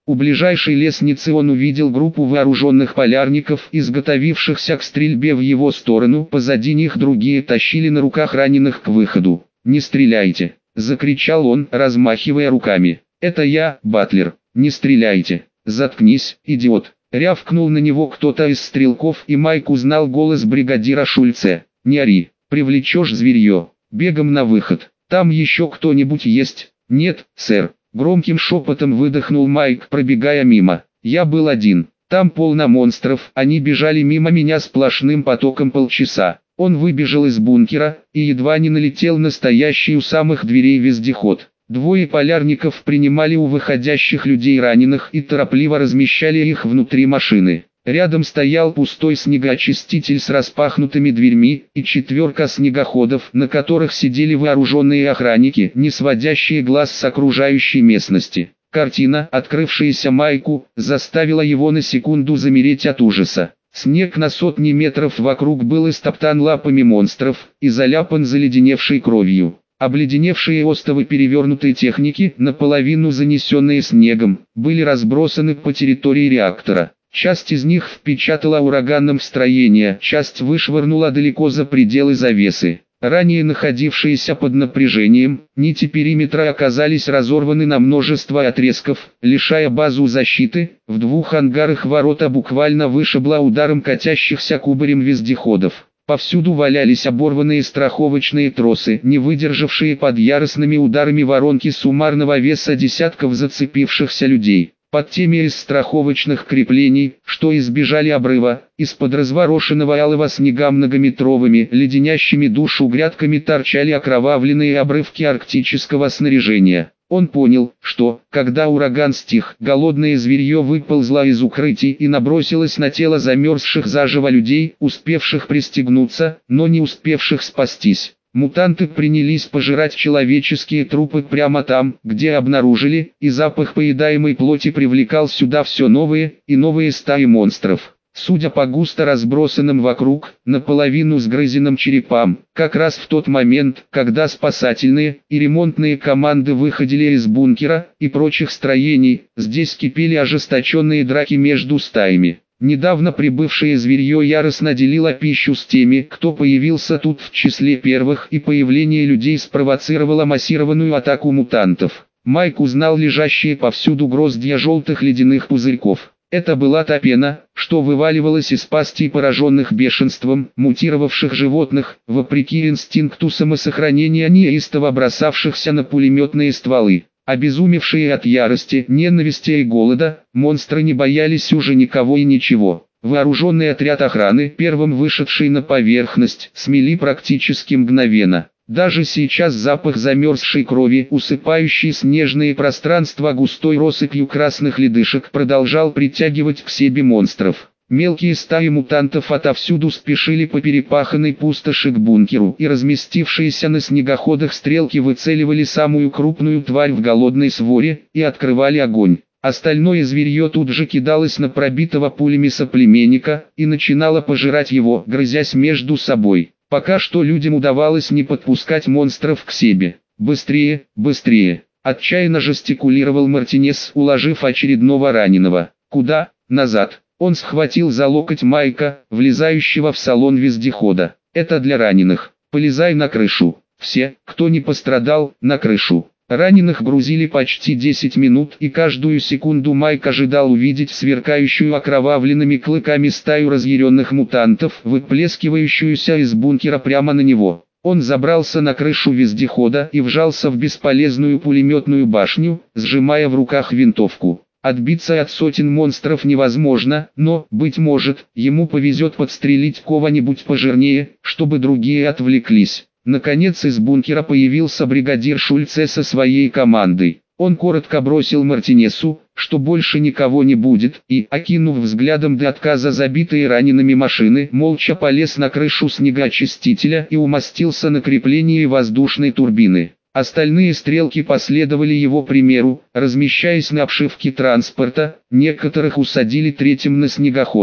У ближайшей лестницы он увидел группу вооруженных полярников, изготовившихся к стрельбе в его сторону. Позади них другие тащили на руках раненых к выходу. «Не стреляйте!» – закричал он, размахивая руками. «Это я, Батлер. Не стреляйте!» «Заткнись, идиот!» – рявкнул на него кто-то из стрелков, и Майк узнал голос бригадира Шульце. «Не ори, привлечешь зверье. Бегом на выход. Там еще кто-нибудь есть?» «Нет, сэр», – громким шепотом выдохнул Майк, пробегая мимо. «Я был один. Там полно монстров, они бежали мимо меня сплошным потоком полчаса». Он выбежал из бункера и едва не налетел на стоящий у самых дверей вездеход. Двое полярников принимали у выходящих людей раненых и торопливо размещали их внутри машины. Рядом стоял пустой снегоочиститель с распахнутыми дверьми и четверка снегоходов, на которых сидели вооруженные охранники, не сводящие глаз с окружающей местности. Картина, открывшаяся Майку, заставила его на секунду замереть от ужаса. Снег на сотни метров вокруг был истоптан лапами монстров и заляпан заледеневшей кровью. Обледеневшие остовы перевернутой техники, наполовину занесенные снегом, были разбросаны по территории реактора. Часть из них впечатала ураганом в строение, часть вышвырнула далеко за пределы завесы. Ранее находившиеся под напряжением, нити периметра оказались разорваны на множество отрезков, лишая базу защиты. В двух ангарах ворота буквально вышибло ударом катящихся кубарем вездеходов. Повсюду валялись оборванные страховочные тросы, не выдержавшие под яростными ударами воронки суммарного веса десятков зацепившихся людей. Под теми из страховочных креплений, что избежали обрыва, из-под разворошенного алого снега многометровыми, леденящими душу грядками торчали окровавленные обрывки арктического снаряжения. Он понял, что, когда ураган стих, голодное зверье выползло из укрытий и набросилось на тело замерзших заживо людей, успевших пристегнуться, но не успевших спастись. Мутанты принялись пожирать человеческие трупы прямо там, где обнаружили, и запах поедаемой плоти привлекал сюда все новые и новые стаи монстров. Судя по густо разбросанным вокруг, наполовину сгрызенным черепам, как раз в тот момент, когда спасательные и ремонтные команды выходили из бункера и прочих строений, здесь кипели ожесточенные драки между стаями. Недавно прибывшее зверье яростно делило пищу с теми, кто появился тут в числе первых, и появление людей спровоцировало массированную атаку мутантов. Майк узнал лежащие повсюду гроздья желтых ледяных пузырьков. Это была та пена, что вываливалась из пастей пораженных бешенством, мутировавших животных, вопреки инстинкту самосохранения неистово бросавшихся на пулеметные стволы. Обезумевшие от ярости, ненависти и голода, монстры не боялись уже никого и ничего. Вооруженный отряд охраны, первым вышедший на поверхность, смели практически мгновенно. Даже сейчас запах замерзшей крови, усыпающий снежные пространства густой россыпью красных ледышек, продолжал притягивать к себе монстров. Мелкие стаи мутантов отовсюду спешили по перепаханной пустоши к бункеру, и разместившиеся на снегоходах стрелки выцеливали самую крупную тварь в голодной своре и открывали огонь. Остальное зверье тут же кидалось на пробитого пулями соплеменника и начинало пожирать его, грызясь между собой. Пока что людям удавалось не подпускать монстров к себе. «Быстрее, быстрее!» – отчаянно жестикулировал Мартинес, уложив очередного раненого. «Куда? Назад!» Он схватил за локоть Майка, влезающего в салон вездехода. «Это для раненых. Полезай на крышу. Все, кто не пострадал, на крышу». Раненых грузили почти десять минут, и каждую секунду Майк ожидал увидеть сверкающую окровавленными клыками стаю разъяренных мутантов, выплескивающуюся из бункера прямо на него. Он забрался на крышу вездехода и вжался в бесполезную пулеметную башню, сжимая в руках винтовку. Отбиться от сотен монстров невозможно, но, быть может, ему повезет подстрелить кого-нибудь пожирнее, чтобы другие отвлеклись. Наконец из бункера появился бригадир Шульце со своей командой. Он коротко бросил Мартинесу, что больше никого не будет, и, окинув взглядом до отказа забитые ранеными машины, молча полез на крышу снегоочистителя и умостился на креплении воздушной турбины. Остальные стрелки последовали его примеру, размещаясь на обшивке транспорта, некоторых усадили третьим на снегоходы.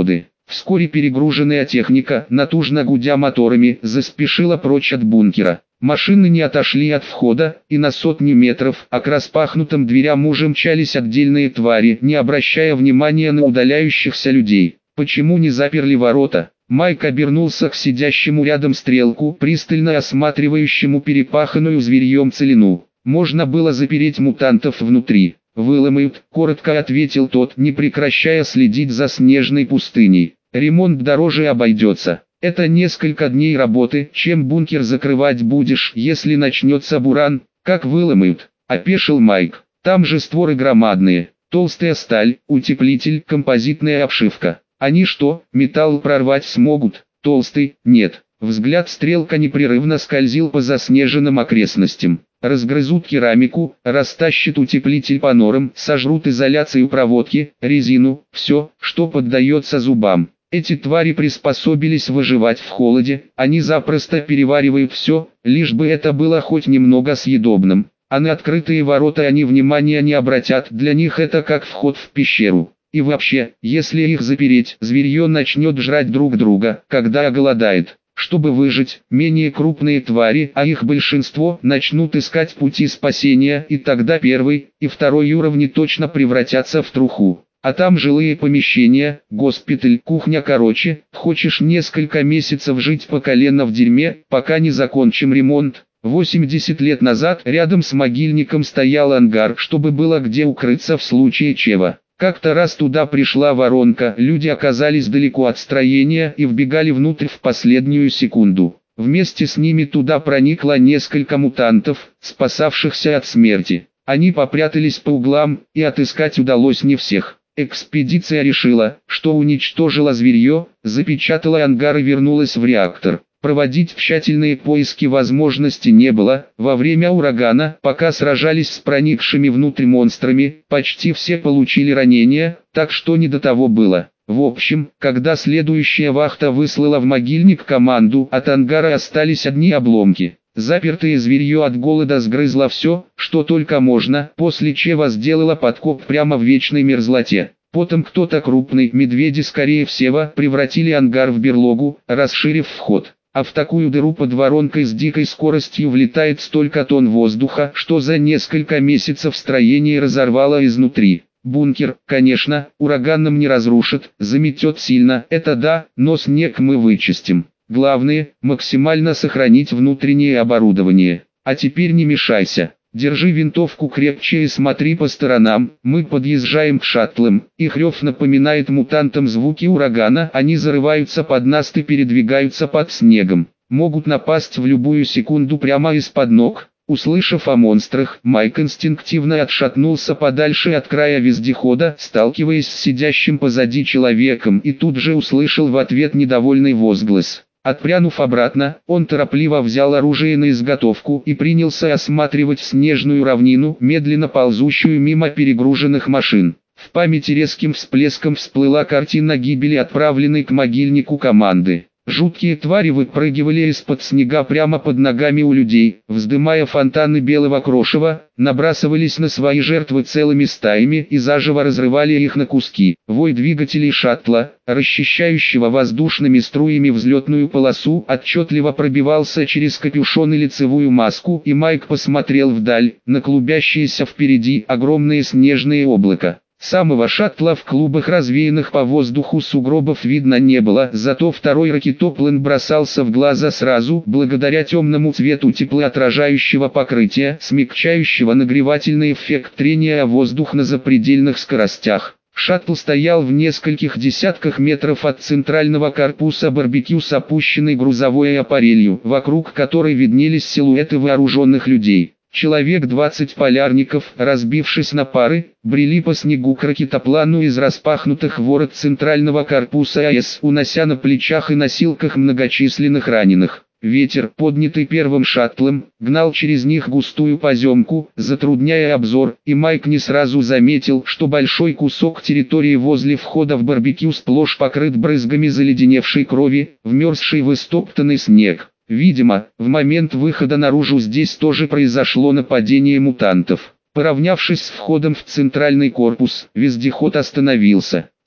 Вскоре перегруженная техника, натужно гудя моторами, заспешила прочь от бункера. Машины не отошли от входа, и на сотни метров, а к распахнутым дверям уже мчались отдельные твари, не обращая внимания на удаляющихся людей. Почему не заперли ворота? Майк обернулся к сидящему рядом стрелку, пристально осматривающему перепаханную зверьем целину. Можно было запереть мутантов внутри. «Выломают», — коротко ответил тот, не прекращая следить за снежной пустыней. «Ремонт дороже обойдется. Это несколько дней работы, чем бункер закрывать будешь, если начнется буран». «Как выломают?» — опешил Майк. «Там же створы громадные, толстая сталь, утеплитель, композитная обшивка. Они что, металл прорвать смогут?» «Толстый, нет». Взгляд стрелка непрерывно скользил по заснеженным окрестностям. Разгрызут керамику, растащат утеплитель по норам, сожрут изоляцию проводки, резину, все, что поддается зубам. Эти твари приспособились выживать в холоде, они запросто переваривают все, лишь бы это было хоть немного съедобным. А на открытые ворота они внимания не обратят, для них это как вход в пещеру. И вообще, если их запереть, зверье начнет жрать друг друга, когда оголодает. Чтобы выжить, менее крупные твари, а их большинство, начнут искать пути спасения, и тогда первый и второй уровни точно превратятся в труху. А там жилые помещения, госпиталь, кухня, короче, хочешь несколько месяцев жить по колено в дерьме, пока не закончим ремонт. восемьдесят лет назад рядом с могильником стоял ангар, чтобы было где укрыться в случае чего. Как-то раз туда пришла воронка, люди оказались далеко от строения и вбегали внутрь в последнюю секунду. Вместе с ними туда проникло несколько мутантов, спасавшихся от смерти. Они попрятались по углам, и отыскать удалось не всех. Экспедиция решила, что уничтожила зверье, запечатала ангар и вернулась в реактор. Проводить тщательные поиски возможности не было. Во время урагана, пока сражались с проникшими внутрь монстрами, почти все получили ранения, так что не до того было. В общем, когда следующая вахта выслала в могильник команду, от ангара остались одни обломки. Запертое зверье от голода сгрызло все, что только можно, после чего сделало подкоп прямо в вечной мерзлоте. Потом кто-то крупный, медведи скорее всего, превратили ангар в берлогу, расширив вход. А в такую дыру под воронкой с дикой скоростью влетает столько тонн воздуха, что за несколько месяцев строение разорвало изнутри. Бункер, конечно, ураганом не разрушит, заметет сильно, это да, но снег мы вычистим. Главное, максимально сохранить внутреннее оборудование. А теперь не мешайся. Держи винтовку крепче и смотри по сторонам. Мы подъезжаем к шаттлам. Их рев напоминает мутантам звуки урагана. Они зарываются под нас и передвигаются под снегом. Могут напасть в любую секунду прямо из-под ног. Услышав о монстрах, Майк инстинктивно отшатнулся подальше от края вездехода, сталкиваясь с сидящим позади человеком, и тут же услышал в ответ недовольный возглас. Отпрянув обратно, он торопливо взял оружие на изготовку и принялся осматривать снежную равнину, медленно ползущую мимо перегруженных машин. В памяти резким всплеском всплыла картина гибели отправленной к могильнику команды. Жуткие твари выпрыгивали из-под снега прямо под ногами у людей, вздымая фонтаны белого крошева, набрасывались на свои жертвы целыми стаями и заживо разрывали их на куски. Вой двигателей шаттла, расчищающего воздушными струями взлетную полосу, отчетливо пробивался через капюшон и лицевую маску, и Майк посмотрел вдаль, на клубящиеся впереди огромные снежные облака. Самого шаттла в клубах развеянных по воздуху сугробов видно не было, зато второй ракетоплан бросался в глаза сразу, благодаря темному цвету теплоотражающего покрытия, смягчающего нагревательный эффект трения о воздух на запредельных скоростях. Шаттл стоял в нескольких десятках метров от центрального корпуса барбекю с опущенной грузовой аппарелью, вокруг которой виднелись силуэты вооруженных людей. Человек двадцать полярников, разбившись на пары, брели по снегу к ракетоплану из распахнутых ворот центрального корпуса АЭС, унося на плечах и носилках многочисленных раненых. Ветер, поднятый первым шаттлом, гнал через них густую поземку, затрудняя обзор, и Майк не сразу заметил, что большой кусок территории возле входа в барбекю сплошь покрыт брызгами заледеневшей крови, вмерзшей в истоптанный снег. Видимо, в момент выхода наружу здесь тоже произошло нападение мутантов. Поравнявшись с входом в центральный корпус, вездеход остановился.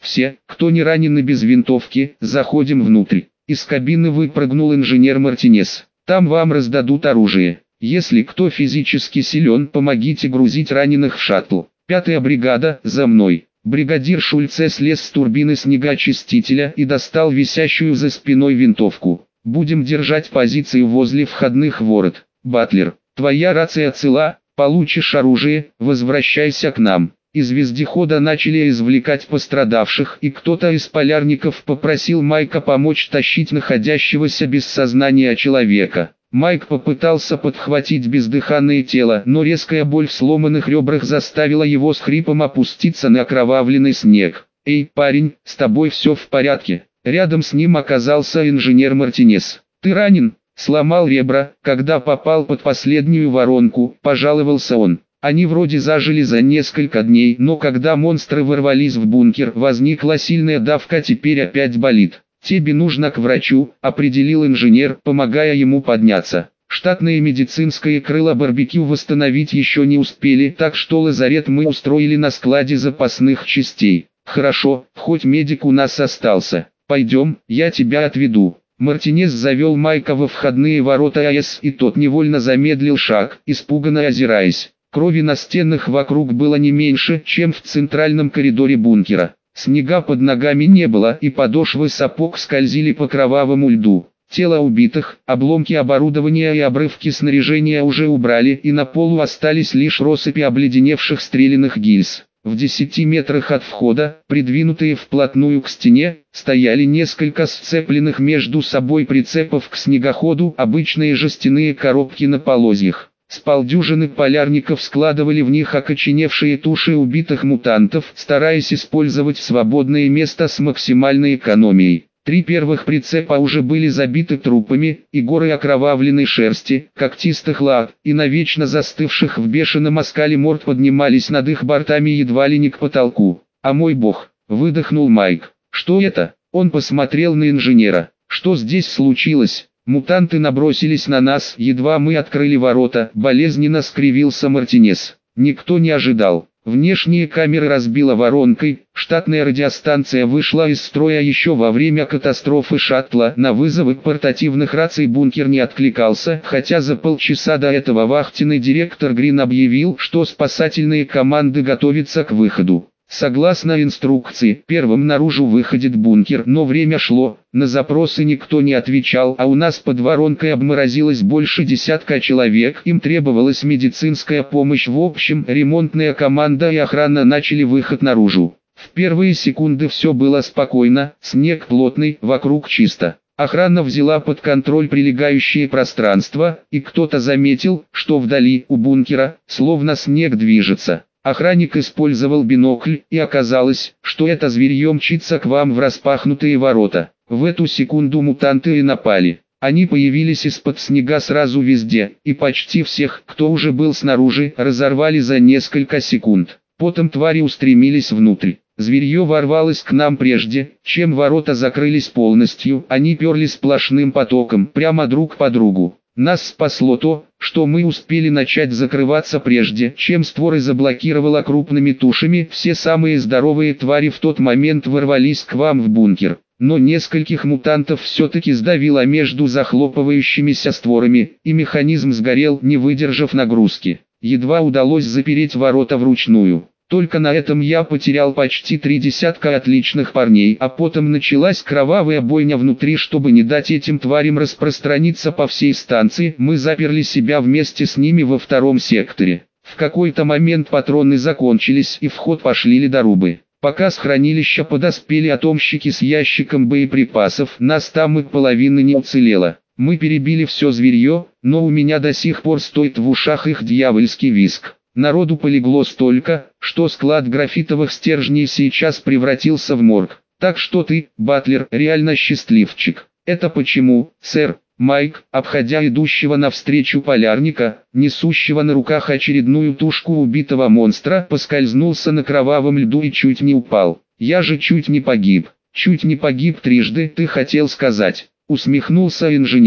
Все, кто не ранены без винтовки, заходим внутрь. Из кабины выпрыгнул инженер Мартинес. Там вам раздадут оружие. Если кто физически силен, помогите грузить раненых в шаттл. Пятая бригада, за мной. Бригадир Шульце слез с турбины снегоочистителя и достал висящую за спиной винтовку. Будем держать позиции возле входных ворот. Батлер, твоя рация цела, получишь оружие, возвращайся к нам. Из вездехода начали извлекать пострадавших, и кто-то из полярников попросил Майка помочь тащить находящегося без сознания человека. Майк попытался подхватить бездыханное тело, но резкая боль в сломанных ребрах заставила его с хрипом опуститься на окровавленный снег. «Эй, парень, с тобой все в порядке?» Рядом с ним оказался инженер Мартинес. «Ты ранен?» «Сломал ребра, когда попал под последнюю воронку», – пожаловался он. Они вроде зажили за несколько дней, но когда монстры ворвались в бункер, возникла сильная давка, теперь опять болит. «Тебе нужно к врачу», – определил инженер, помогая ему подняться. Штатное медицинское крыло барбекю восстановить еще не успели, так что лазарет мы устроили на складе запасных частей. «Хорошо, хоть медик у нас остался. Пойдем, я тебя отведу». Мартинес завел Майка во входные ворота АЭС, и тот невольно замедлил шаг, испуганно озираясь. Крови на стенах вокруг было не меньше, чем в центральном коридоре бункера. Снега под ногами не было, и подошвы сапог скользили по кровавому льду. Тела убитых, обломки оборудования и обрывки снаряжения уже убрали, и на полу остались лишь россыпи обледеневших стрелянных гильз. В десяти метрах от входа, придвинутые вплотную к стене, стояли несколько сцепленных между собой прицепов к снегоходу, обычные жестяные коробки на полозьях. С полдюжины полярников складывали в них окоченевшие туши убитых мутантов, стараясь использовать свободное место с максимальной экономией. Три первых прицепа уже были забиты трупами, и горы окровавленной шерсти, когтистых лап, и навечно застывших в бешеном оскале морд поднимались над их бортами едва ли не к потолку. «А мой бог!» – выдохнул Майк. «Что это?» Он посмотрел на инженера. «Что здесь случилось?» «Мутанты набросились на нас, едва мы открыли ворота», – болезненно скривился Мартинес. Никто не ожидал. Внешние камеры разбило воронкой, штатная радиостанция вышла из строя еще во время катастрофы шаттла, на вызовы портативных раций бункер не откликался, хотя за полчаса до этого вахтенный директор Грин объявил, что спасательные команды готовятся к выходу. Согласно инструкции, первым наружу выходит бункер, но время шло, на запросы никто не отвечал, а у нас под воронкой обморозилось больше десятка человек, им требовалась медицинская помощь. В общем, ремонтная команда и охрана начали выход наружу. В первые секунды все было спокойно, снег плотный, вокруг чисто. Охрана взяла под контроль прилегающее пространство, и кто-то заметил, что вдали, у бункера, словно снег движется. Охранник использовал бинокль, и оказалось, что это зверье мчится к вам в распахнутые ворота. В эту секунду мутанты и напали. Они появились из-под снега сразу везде, и почти всех, кто уже был снаружи, разорвали за несколько секунд. Потом твари устремились внутрь. Зверье ворвалось к нам прежде, чем ворота закрылись полностью, они перли сплошным потоком, прямо друг по другу. Нас спасло то, что мы успели начать закрываться прежде, чем створы заблокировало крупными тушами. Все самые здоровые твари в тот момент ворвались к вам в бункер. Но нескольких мутантов все-таки сдавило между захлопывающимися створами, и механизм сгорел, не выдержав нагрузки. Едва удалось запереть ворота вручную. Только на этом я потерял почти три десятка отличных парней, а потом началась кровавая бойня внутри. Чтобы не дать этим тварям распространиться по всей станции, мы заперли себя вместе с ними во втором секторе. В какой-то момент патроны закончились, и в ход пошли ледорубы. Пока с хранилища подоспели атомщики с ящиком боеприпасов, нас там и половины не уцелело. Мы перебили все зверье, но у меня до сих пор стоит в ушах их дьявольский визг. Народу полегло столько, что склад графитовых стержней сейчас превратился в морг. Так что ты, Батлер, реально счастливчик. Это почему, сэр? Майк, обходя идущего навстречу полярника, несущего на руках очередную тушку убитого монстра, поскользнулся на кровавом льду и чуть не упал. Я же чуть не погиб. Чуть не погиб трижды, ты хотел сказать. Усмехнулся инженер.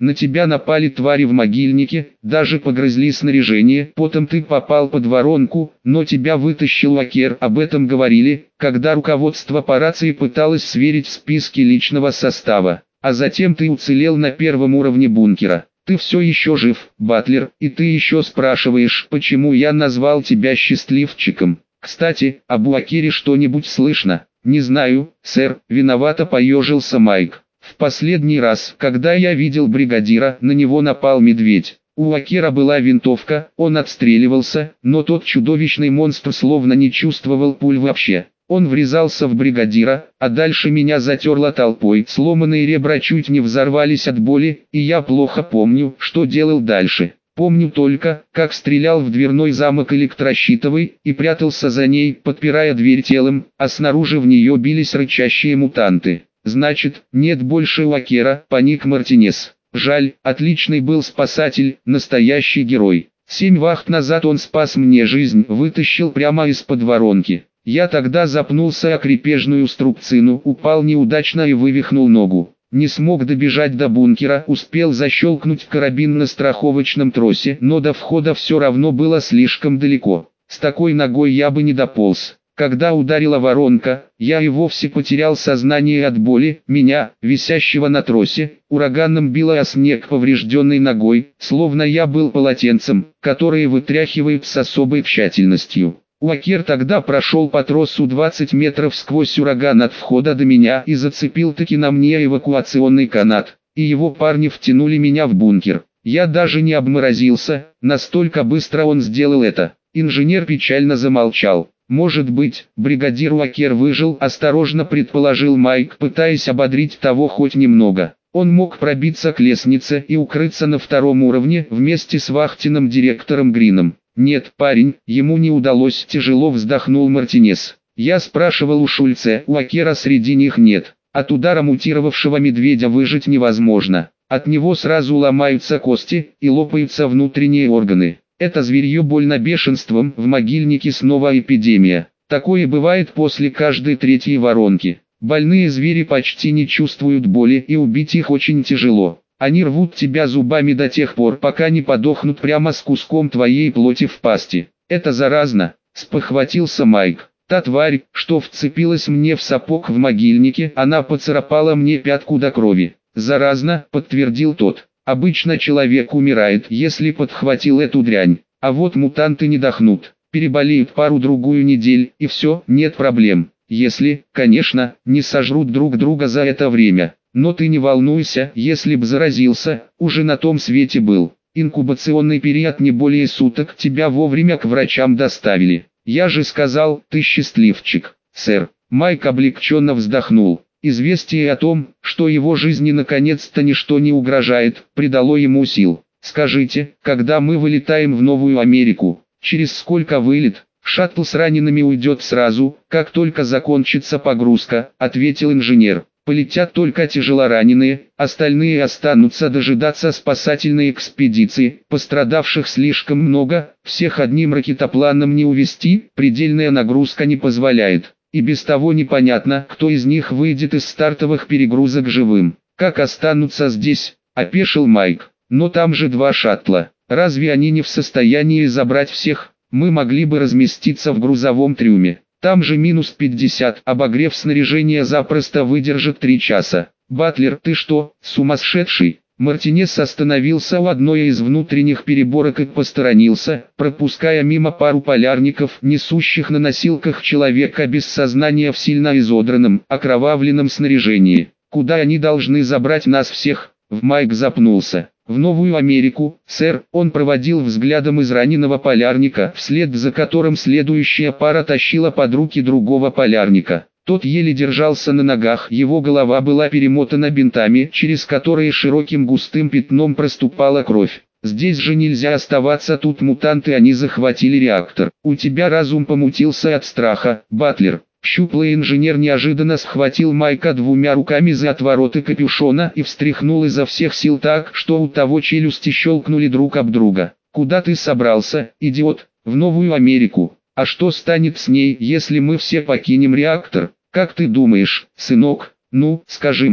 На тебя напали твари в могильнике, даже погрызли снаряжение, потом ты попал под воронку, но тебя вытащил Уокер, об этом говорили, когда руководство по рации пыталось сверить списки личного состава. А затем ты уцелел на первом уровне бункера. Ты все еще жив, Батлер, и ты еще спрашиваешь, почему я назвал тебя счастливчиком. Кстати, об Уокере что-нибудь слышно? Не знаю, сэр, виновато поежился Майк. В последний раз, когда я видел бригадира, на него напал медведь. У Уокера была винтовка, он отстреливался, но тот чудовищный монстр словно не чувствовал пуль вообще. Он врезался в бригадира, а дальше меня затерло толпой. Сломанные ребра чуть не взорвались от боли, и я плохо помню, что делал дальше. Помню только, как стрелял в дверной замок электрощитовый и прятался за ней, подпирая дверь телом, а снаружи в нее бились рычащие мутанты. «Значит, нет больше Уокера», — паник Мартинес. «Жаль, отличный был спасатель, настоящий герой. Семь вахт назад он спас мне жизнь, вытащил прямо из-под воронки. Я тогда запнулся о крепежную струбцину, упал неудачно и вывихнул ногу. Не смог добежать до бункера, успел защелкнуть карабин на страховочном тросе, но до входа все равно было слишком далеко. С такой ногой я бы не дополз. Когда ударила воронка, я и вовсе потерял сознание от боли, меня, висящего на тросе, ураганом било о снег поврежденной ногой, словно я был полотенцем, которое вытряхивают с особой тщательностью. Уокер тогда прошел по тросу двадцать метров сквозь ураган от входа до меня и зацепил-таки на мне эвакуационный канат, и его парни втянули меня в бункер. Я даже не обморозился, настолько быстро он сделал это. Инженер печально замолчал. «Может быть, бригадир Уокер выжил», — осторожно предположил Майк, пытаясь ободрить того хоть немного. Он мог пробиться к лестнице и укрыться на втором уровне вместе с вахтенным директором Грином. «Нет, парень, ему не удалось», — тяжело вздохнул Мартинес. «Я спрашивал у Шульце, Уокера среди них нет. От удара мутировавшего медведя выжить невозможно. От него сразу ломаются кости и лопаются внутренние органы. Это зверье больно бешенством, в могильнике снова эпидемия. Такое бывает после каждой третьей воронки. Больные звери почти не чувствуют боли, и убить их очень тяжело. Они рвут тебя зубами до тех пор, пока не подохнут прямо с куском твоей плоти в пасти. Это заразно», — спохватился Майк. «Та тварь, что вцепилась мне в сапог в могильнике, она поцарапала мне пятку до крови». «Заразно», — подтвердил тот. «Обычно человек умирает, если подхватил эту дрянь, а вот мутанты не дохнут, переболеют пару-другую недель, и все, нет проблем, если, конечно, не сожрут друг друга за это время. Но ты не волнуйся, если б заразился, уже на том свете был. Инкубационный период не более суток, тебя вовремя к врачам доставили. Я же сказал, ты счастливчик, сэр». Майк облегченно вздохнул. Известие о том, что его жизни наконец-то ничто не угрожает, придало ему сил. «Скажите, когда мы вылетаем в Новую Америку? Через сколько вылет?» «Шаттл с ранеными уйдет сразу, как только закончится погрузка», — ответил инженер. «Полетят только тяжелораненые, остальные останутся дожидаться спасательной экспедиции. Пострадавших слишком много, всех одним ракетопланом не увезти, предельная нагрузка не позволяет. И без того непонятно, кто из них выйдет из стартовых перегрузок живым. Как останутся здесь?» — опешил Майк. «Но там же два шаттла. Разве они не в состоянии забрать всех? Мы могли бы разместиться в грузовом трюме. Там же минус пятьдесят, обогрев снаряжения запросто выдержит три часа. Батлер, ты что, сумасшедший?» Мартинес остановился у одной из внутренних переборок и посторонился, пропуская мимо пару полярников, несущих на носилках человека без сознания в сильно изодранном, окровавленном снаряжении. «Куда они должны забрать нас всех?» Майк запнулся. «В Новую Америку, сэр». Он проводил взглядом израненного полярника, вслед за которым следующая пара тащила под руки другого полярника. Тот еле держался на ногах, его голова была перемотана бинтами, через которые широким густым пятном проступала кровь. «Здесь же нельзя оставаться, тут мутанты, они захватили реактор. У тебя разум помутился от страха, Батлер». Щуплый инженер неожиданно схватил Майка двумя руками за отвороты капюшона и встряхнул изо всех сил так, что у того челюсти щелкнули друг об друга. «Куда ты собрался, идиот? В Новую Америку. А что станет с ней, если мы все покинем реактор? Как ты думаешь, сынок? Ну, скажи мне».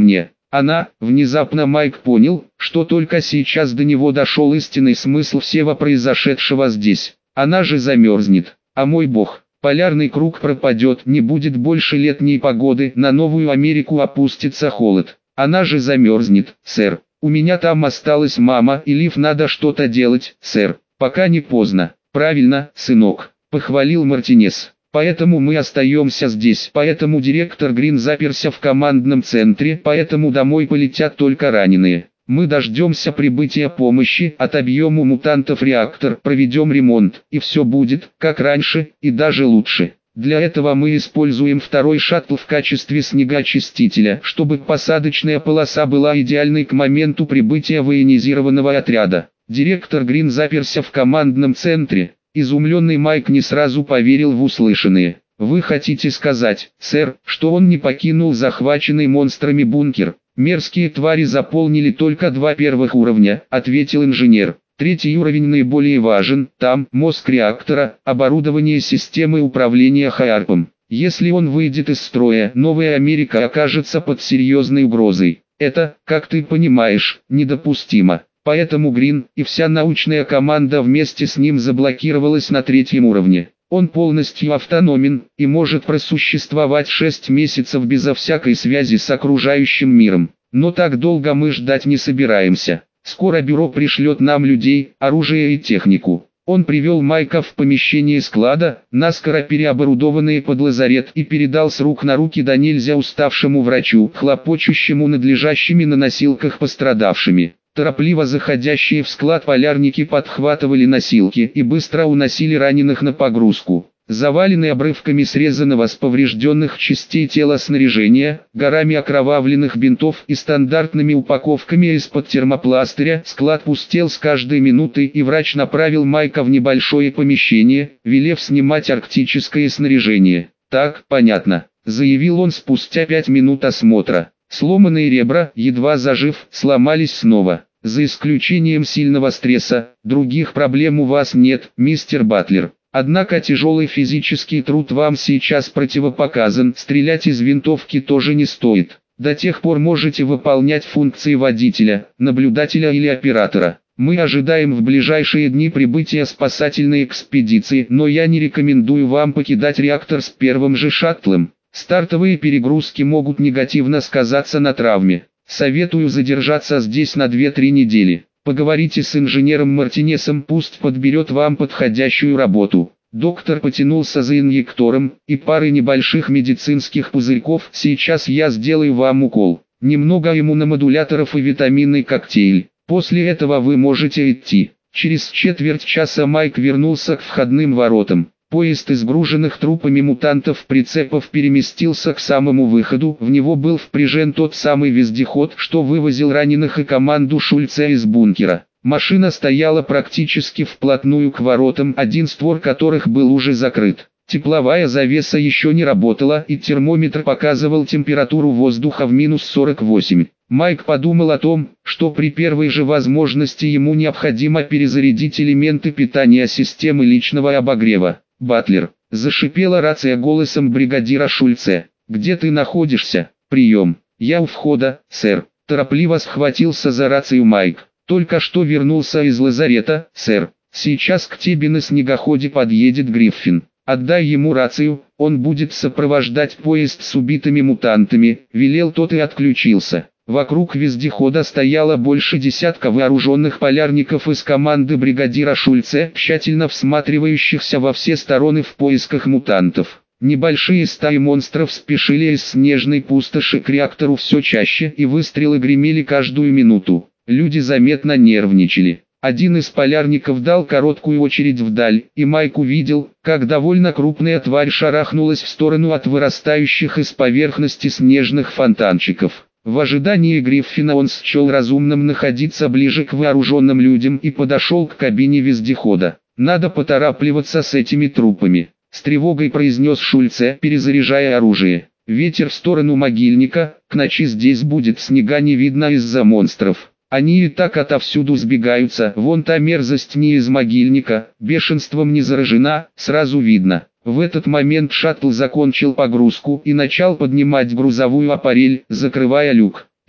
Она, внезапно Майк понял, что только сейчас до него дошел истинный смысл всего произошедшего здесь. Она же замерзнет, а мой бог, полярный круг пропадет, не будет больше летней погоды, на Новую Америку опустится холод. Она же замерзнет, сэр. У меня там осталась мама и Лив, надо что-то делать, сэр, пока не поздно. Правильно, сынок, похвалил Мартинес. Поэтому мы остаемся здесь, поэтому директор Грин заперся в командном центре, поэтому домой полетят только раненые. Мы дождемся прибытия помощи, отобьем у мутантов реактор, проведем ремонт, и все будет, как раньше, и даже лучше. Для этого мы используем второй шаттл в качестве снегоочистителя, чтобы посадочная полоса была идеальной к моменту прибытия военизированного отряда. Директор Грин заперся в командном центре. Изумленный Майк не сразу поверил в услышанное. «Вы хотите сказать, сэр, что он не покинул захваченный монстрами бункер? Мерзкие твари заполнили только два первых уровня», — ответил инженер. «Третий уровень наиболее важен, там мозг реактора, оборудование системы управления Хайарпом. Если он выйдет из строя, Новая Америка окажется под серьезной угрозой. Это, как ты понимаешь, недопустимо». Поэтому Грин и вся научная команда вместе с ним заблокировалась на третьем уровне. Он полностью автономен и может просуществовать шесть месяцев безо всякой связи с окружающим миром. Но так долго мы ждать не собираемся. Скоро бюро пришлет нам людей, оружие и технику. Он привел Майка в помещение склада, наскоро переоборудованные под лазарет, и передал с рук на руки до нельзя уставшему врачу, хлопочущему над лежащими на носилках пострадавшими. Торопливо заходящие в склад полярники подхватывали носилки и быстро уносили раненых на погрузку. Заваленный обрывками срезанного с поврежденных частей тела снаряжения, горами окровавленных бинтов и стандартными упаковками из-под термопластыря, склад пустел с каждой минутой, и врач направил Майка в небольшое помещение, велев снимать арктическое снаряжение. «Так, понятно», — заявил он спустя пять минут осмотра. Сломанные ребра, едва зажив, сломались снова. За исключением сильного стресса, других проблем у вас нет, мистер Батлер. Однако тяжелый физический труд вам сейчас противопоказан, стрелять из винтовки тоже не стоит. До тех пор можете выполнять функции водителя, наблюдателя или оператора. Мы ожидаем в ближайшие дни прибытия спасательной экспедиции, но я не рекомендую вам покидать реактор с первым же шаттлом. Стартовые перегрузки могут негативно сказаться на травме. Советую задержаться здесь на две-три недели. Поговорите с инженером Мартинесом, пусть подберет вам подходящую работу. Доктор потянулся за инъектором и парой небольших медицинских пузырьков. Сейчас я сделаю вам укол. Немного иммуномодуляторов и витаминный коктейль. После этого вы можете идти. Через четверть часа Майк вернулся к входным воротам. Поезд из груженных трупами мутантов-прицепов переместился к самому выходу, в него был впряжен тот самый вездеход, что вывозил раненых и команду Шульца из бункера. Машина стояла практически вплотную к воротам, один створ которых был уже закрыт. Тепловая завеса еще не работала, и термометр показывал температуру воздуха в минус сорок восемь. Майк подумал о том, что при первой же возможности ему необходимо перезарядить элементы питания системы личного обогрева. «Батлер», — зашипела рация голосом бригадира Шульце. «Где ты находишься? Прием». «Я у входа, сэр». Торопливо схватился за рацию Майк. «Только что вернулся из лазарета, сэр. Сейчас к тебе на снегоходе подъедет Гриффин. Отдай ему рацию, он будет сопровождать поезд с убитыми мутантами», — велел тот и отключился. Вокруг вездехода стояло больше десятка вооруженных полярников из команды бригадира Шульце, тщательно всматривающихся во все стороны в поисках мутантов. Небольшие стаи монстров спешили из снежной пустоши к реактору все чаще, и выстрелы гремели каждую минуту. Люди заметно нервничали. Один из полярников дал короткую очередь вдаль, и Майк увидел, как довольно крупная тварь шарахнулась в сторону от вырастающих из поверхности снежных фонтанчиков. В ожидании Гриффина он счел разумным находиться ближе к вооруженным людям и подошел к кабине вездехода. «Надо поторапливаться с этими трупами», — с тревогой произнес Шульце, перезаряжая оружие. «Ветер в сторону могильника, к ночи здесь будет снега не видно из-за монстров. Они и так отовсюду сбегаются, вон та мерзость не из могильника, бешенством не заражена, сразу видно». В этот момент шаттл закончил погрузку и начал поднимать грузовую аппарель, закрывая люк.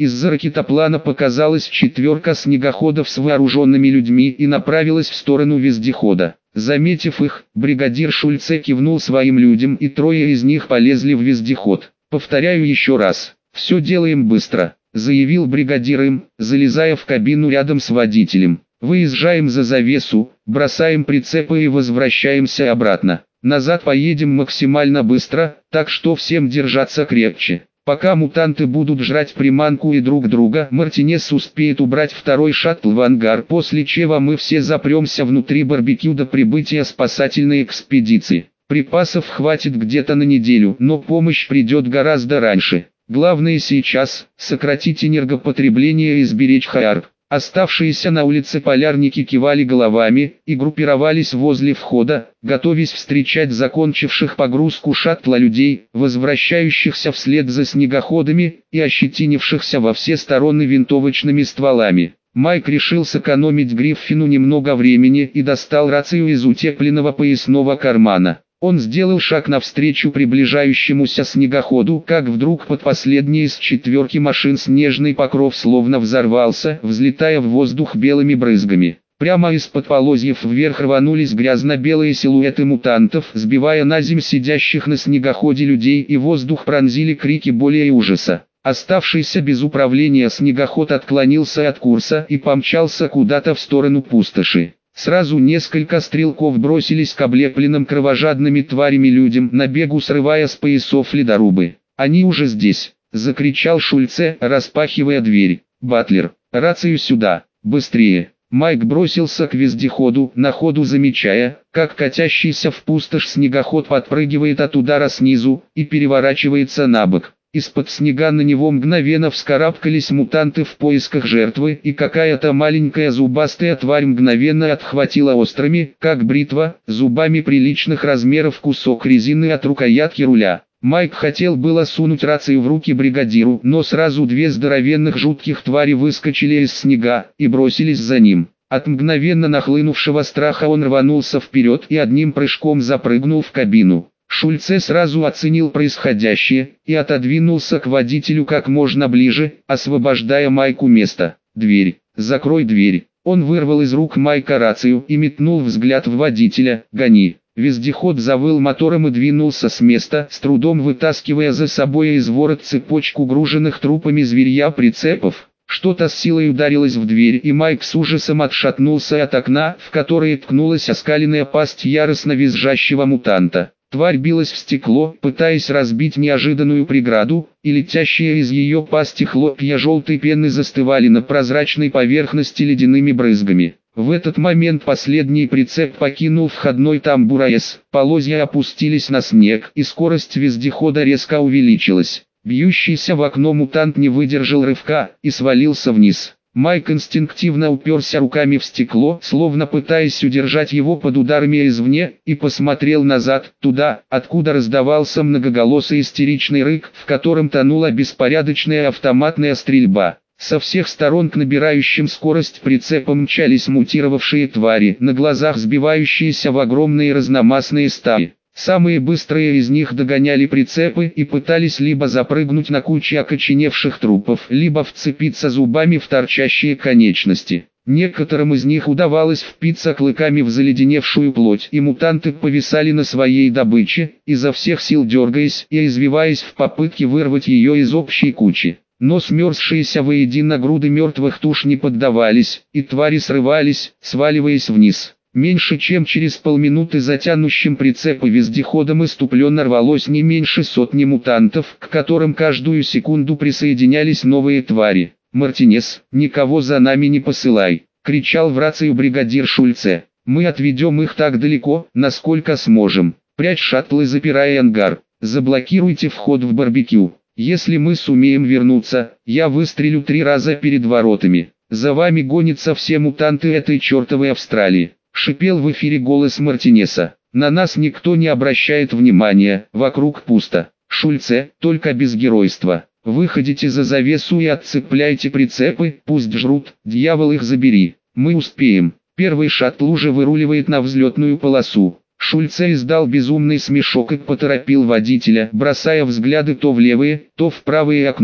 Из-за ракетоплана показалась четверка снегоходов с вооруженными людьми и направилась в сторону вездехода. Заметив их, бригадир Шульце кивнул своим людям, и трое из них полезли в вездеход. «Повторяю еще раз, все делаем быстро», — заявил бригадир им, залезая в кабину рядом с водителем. «Выезжаем за завесу, бросаем прицепы и возвращаемся обратно. Назад поедем максимально быстро, так что всем держаться крепче. Пока мутанты будут жрать приманку и друг друга, Мартинес успеет убрать второй шаттл в ангар, после чего мы все запремся внутри барбекю до прибытия спасательной экспедиции. Припасов хватит где-то на неделю, но помощь придет гораздо раньше. Главное сейчас – сократить энергопотребление и сберечь Хаарп». Оставшиеся на улице полярники кивали головами и группировались возле входа, готовясь встречать закончивших погрузку шаттла людей, возвращающихся вслед за снегоходами и ощетинившихся во все стороны винтовочными стволами. Майк решил сэкономить Гриффину немного времени и достал рацию из утепленного поясного кармана. Он сделал шаг навстречу приближающемуся снегоходу, как вдруг под последней из четверки машин снежный покров словно взорвался, взлетая в воздух белыми брызгами. Прямо из-под полозьев вверх рванулись грязно-белые силуэты мутантов, сбивая на земь сидящих на снегоходе людей, и воздух пронзили крики боли и ужаса. Оставшийся без управления снегоход отклонился от курса и помчался куда-то в сторону пустоши. Сразу несколько стрелков бросились к облепленным кровожадными тварями людям, на бегу срывая с поясов ледорубы. «Они уже здесь!» – закричал Шульце, распахивая дверь. «Батлер, рацию сюда! Быстрее!» Майк бросился к вездеходу, на ходу замечая, как катящийся в пустошь снегоход подпрыгивает от удара снизу и переворачивается на бок. Из-под снега на него мгновенно вскарабкались мутанты в поисках жертвы, и какая-то маленькая зубастая тварь мгновенно отхватила острыми, как бритва, зубами приличных размеров кусок резины от рукоятки руля. Майк хотел было сунуть рацию в руки бригадиру, но сразу две здоровенных жутких твари выскочили из снега и бросились за ним. От мгновенно нахлынувшего страха он рванулся вперед и одним прыжком запрыгнул в кабину. Шульце сразу оценил происходящее и отодвинулся к водителю как можно ближе, освобождая Майку место. «Дверь! Закрой дверь!» Он вырвал из рук Майка рацию и метнул взгляд в водителя. «Гони!» Вездеход завыл мотором и двинулся с места, с трудом вытаскивая за собой из ворот цепочку груженных трупами зверья прицепов. Что-то с силой ударилось в дверь, и Майк с ужасом отшатнулся от окна, в которое ткнулась оскаленная пасть яростно визжащего мутанта. Тварь билась в стекло, пытаясь разбить неожиданную преграду, и летящие из ее пасти хлопья желтой пены застывали на прозрачной поверхности ледяными брызгами. В этот момент последний прицеп покинул входной тамбур АЭС, полозья опустились на снег, и скорость вездехода резко увеличилась. Бьющийся в окно мутант не выдержал рывка и свалился вниз. Майк инстинктивно уперся руками в стекло, словно пытаясь удержать его под ударами извне, и посмотрел назад, туда, откуда раздавался многоголосый истеричный рык, в котором тонула беспорядочная автоматная стрельба. Со всех сторон к набирающим скорость прицепам мчались мутировавшие твари, на глазах сбивающиеся в огромные разномастные стаи. Самые быстрые из них догоняли прицепы и пытались либо запрыгнуть на кучи окоченевших трупов, либо вцепиться зубами в торчащие конечности. Некоторым из них удавалось впиться клыками в заледеневшую плоть, и мутанты повисали на своей добыче, изо всех сил дергаясь и извиваясь в попытке вырвать ее из общей кучи. Но смерзшиеся воедино груды мертвых туш не поддавались, и твари срывались, сваливаясь вниз. Меньше чем через полминуты за тянущим прицепы вездеходом иступленно рвалось не меньше сотни мутантов, к которым каждую секунду присоединялись новые твари. «Мартинес, никого за нами не посылай!» — кричал в рацию бригадир Шульце. «Мы отведем их так далеко, насколько сможем. Прячь шаттл и запирай ангар. Заблокируйте вход в барбекю. Если мы сумеем вернуться, я выстрелю три раза перед воротами. За вами гонятся все мутанты этой чертовой Австралии». Шипел в эфире голос Мартинеса. «На нас никто не обращает внимания, вокруг пусто. Шульце, только без геройства. Выходите за завесу и отцепляйте прицепы, пусть жрут, дьявол их забери. Мы успеем». Первый шаттл уже выруливает на взлетную полосу. Шульце издал безумный смешок и поторопил водителя, бросая взгляды то в левое, то в правое окно.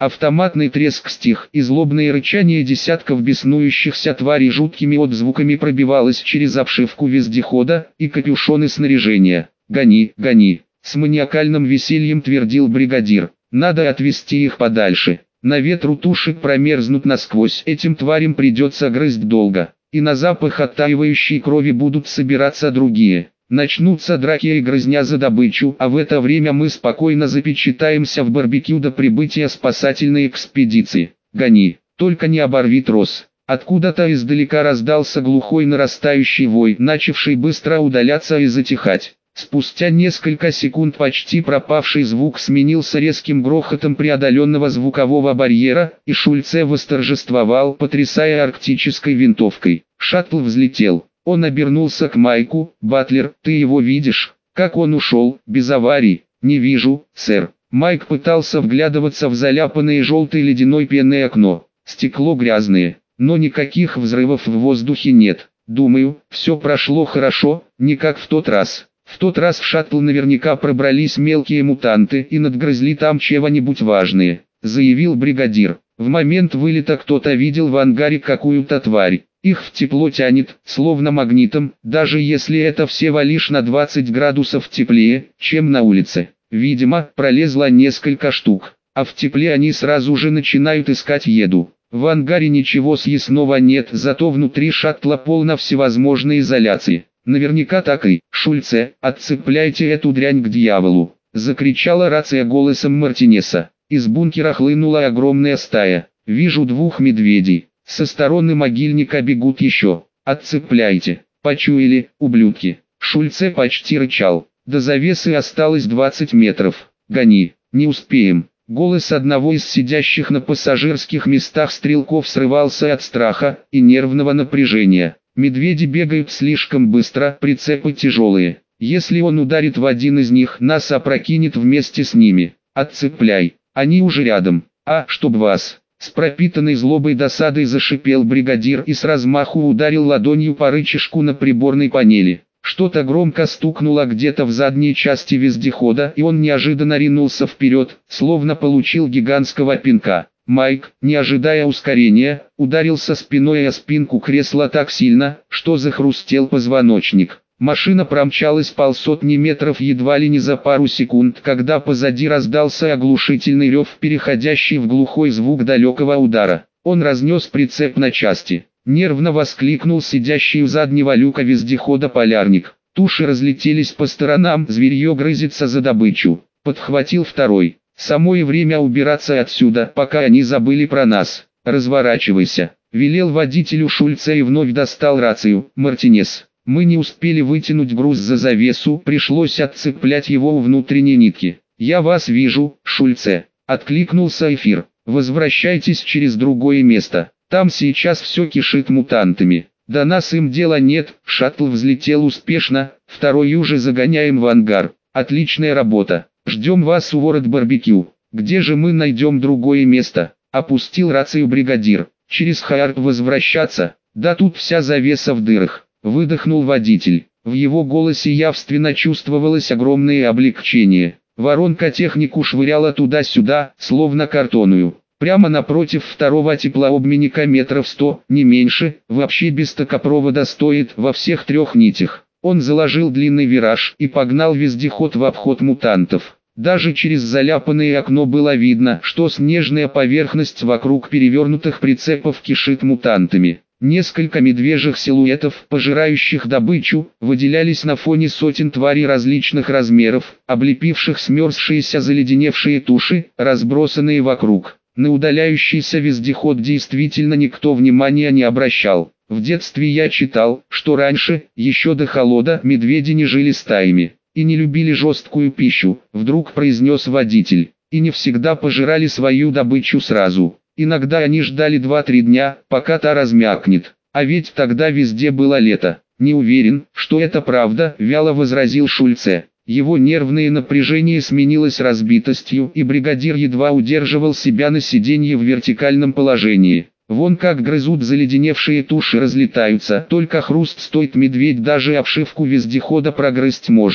Автоматный треск стих, и злобное рычание десятков беснующихся тварей жуткими отзвуками пробивалось через обшивку вездехода и капюшоны снаряжения. «Гони, гони!» — с маниакальным весельем твердил бригадир. «Надо отвести их подальше. На ветру туши промерзнут насквозь, этим тварям придется грызть долго, и на запах оттаивающей крови будут собираться другие. Начнутся драки и грызня за добычу, а в это время мы спокойно запечатаемся в барбекю до прибытия спасательной экспедиции. Гони, только не оборви трос». Откуда-то издалека раздался глухой нарастающий вой, начавший быстро удаляться и затихать. Спустя несколько секунд почти пропавший звук сменился резким грохотом преодоленного звукового барьера, и Шульце восторжествовал, потрясая арктической винтовкой. Шаттл взлетел. Он обернулся к Майку. «Батлер, ты его видишь? Как он ушел, без аварий?» «Не вижу, сэр». Майк пытался вглядываться в заляпанное желтой ледяной пеной окно. Стекло грязное, но никаких взрывов в воздухе нет. «Думаю, все прошло хорошо, не как в тот раз». В тот раз в шаттл наверняка пробрались мелкие мутанты и надгрызли там чего-нибудь важное, заявил бригадир. В момент вылета кто-то видел в ангаре какую-то тварь. Их в тепло тянет, словно магнитом, даже если это всего лишь на двадцать градусов теплее, чем на улице. Видимо, пролезло несколько штук, а в тепле они сразу же начинают искать еду. В ангаре ничего съестного нет, зато внутри шаттла полно всевозможной изоляции. «Наверняка так и, Шульце, отцепляйте эту дрянь к дьяволу!» — закричала рация голосом Мартинеса. Из бункера хлынула огромная стая. «Вижу двух медведей. Со стороны могильника бегут еще. Отцепляйте!» «Почуяли, ублюдки!» Шульце почти рычал. До завесы осталось двадцать метров. «Гони, не успеем!» Голос одного из сидящих на пассажирских местах стрелков срывался от страха и нервного напряжения. Медведи бегают слишком быстро, прицепы тяжелые. Если он ударит в один из них, нас опрокинет вместе с ними. Отцепляй, они уже рядом. А, чтоб вас! С пропитанной злобой досадой зашипел бригадир и с размаху ударил ладонью по рычажку на приборной панели. Что-то громко стукнуло где-то в задней части вездехода, и он неожиданно ринулся вперед, словно получил гигантского пинка. Майк, не ожидая ускорения, ударился спиной о спинку кресла так сильно, что захрустел позвоночник. Машина промчалась полсотни метров едва ли не за пару секунд, когда позади раздался оглушительный рев, переходящий в глухой звук далекого удара. Он разнес прицеп на части. Нервно воскликнул сидящий у заднего люка вездехода полярник. Туши разлетелись по сторонам, зверье грызется за добычу. Подхватил второй. «Самое время убираться отсюда, пока они забыли про нас. Разворачивайся», — велел водителю Шульце и вновь достал рацию. «Мартинес, мы не успели вытянуть груз за завесу, пришлось отцеплять его у внутренней нитки». «Я вас вижу, Шульце», — откликнулся эфир. «Возвращайтесь через другое место, там сейчас все кишит мутантами. До нас им дела нет». Шаттл взлетел успешно, второй уже загоняем в ангар. «Отличная работа. Ждем вас у ворот барбекю. Где же мы найдем другое место?» Опустил рацию бригадир. «Через Хайард возвращаться? Да тут вся завеса в дырах», — выдохнул водитель. В его голосе явственно чувствовалось огромное облегчение. Воронка технику швыряла туда-сюда, словно картонную. Прямо напротив второго теплообменника метров сто, не меньше, вообще без токопровода стоит во всех трех нитях. Он заложил длинный вираж и погнал вездеход в обход мутантов. Даже через заляпанное окно было видно, что снежная поверхность вокруг перевернутых прицепов кишит мутантами. Несколько медвежьих силуэтов, пожирающих добычу, выделялись на фоне сотен тварей различных размеров, облепивших смерзшиеся заледеневшие туши, разбросанные вокруг. На удаляющийся вездеход действительно никто внимания не обращал. В детстве я читал, что раньше, еще до холода, медведи не жили стаями и не любили жесткую пищу, вдруг произнес водитель, и не всегда пожирали свою добычу сразу. Иногда они ждали два-три дня, пока та размякнет, а ведь тогда везде было лето. «Не уверен, что это правда», — вяло возразил Шульце. Его нервное напряжение сменилось разбитостью, и бригадир едва удерживал себя на сиденье в вертикальном положении. Вон как грызут заледеневшие туши, разлетаются, только хруст стоит, медведь даже обшивку вездехода прогрызть может.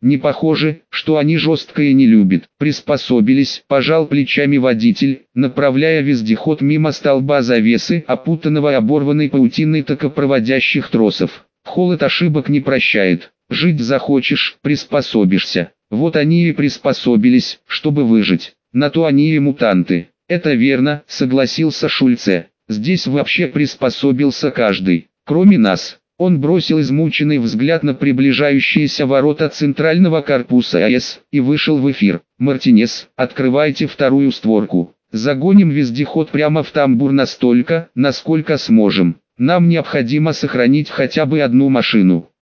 Не похоже, что они жесткое не любят. Приспособились, пожал плечами водитель, направляя вездеход мимо столба завесы, опутанного оборванной паутиной токопроводящих тросов. Холод ошибок не прощает. Жить захочешь, приспособишься. Вот они и приспособились, чтобы выжить. На то они и мутанты. Это верно, согласился Шульце. Здесь вообще приспособился каждый, кроме нас. Он бросил измученный взгляд на приближающиеся ворота центрального корпуса АЭС и вышел в эфир. «Мартинес, открывайте вторую створку. Загоним вездеход прямо в тамбур настолько, насколько сможем. Нам необходимо сохранить хотя бы одну машину».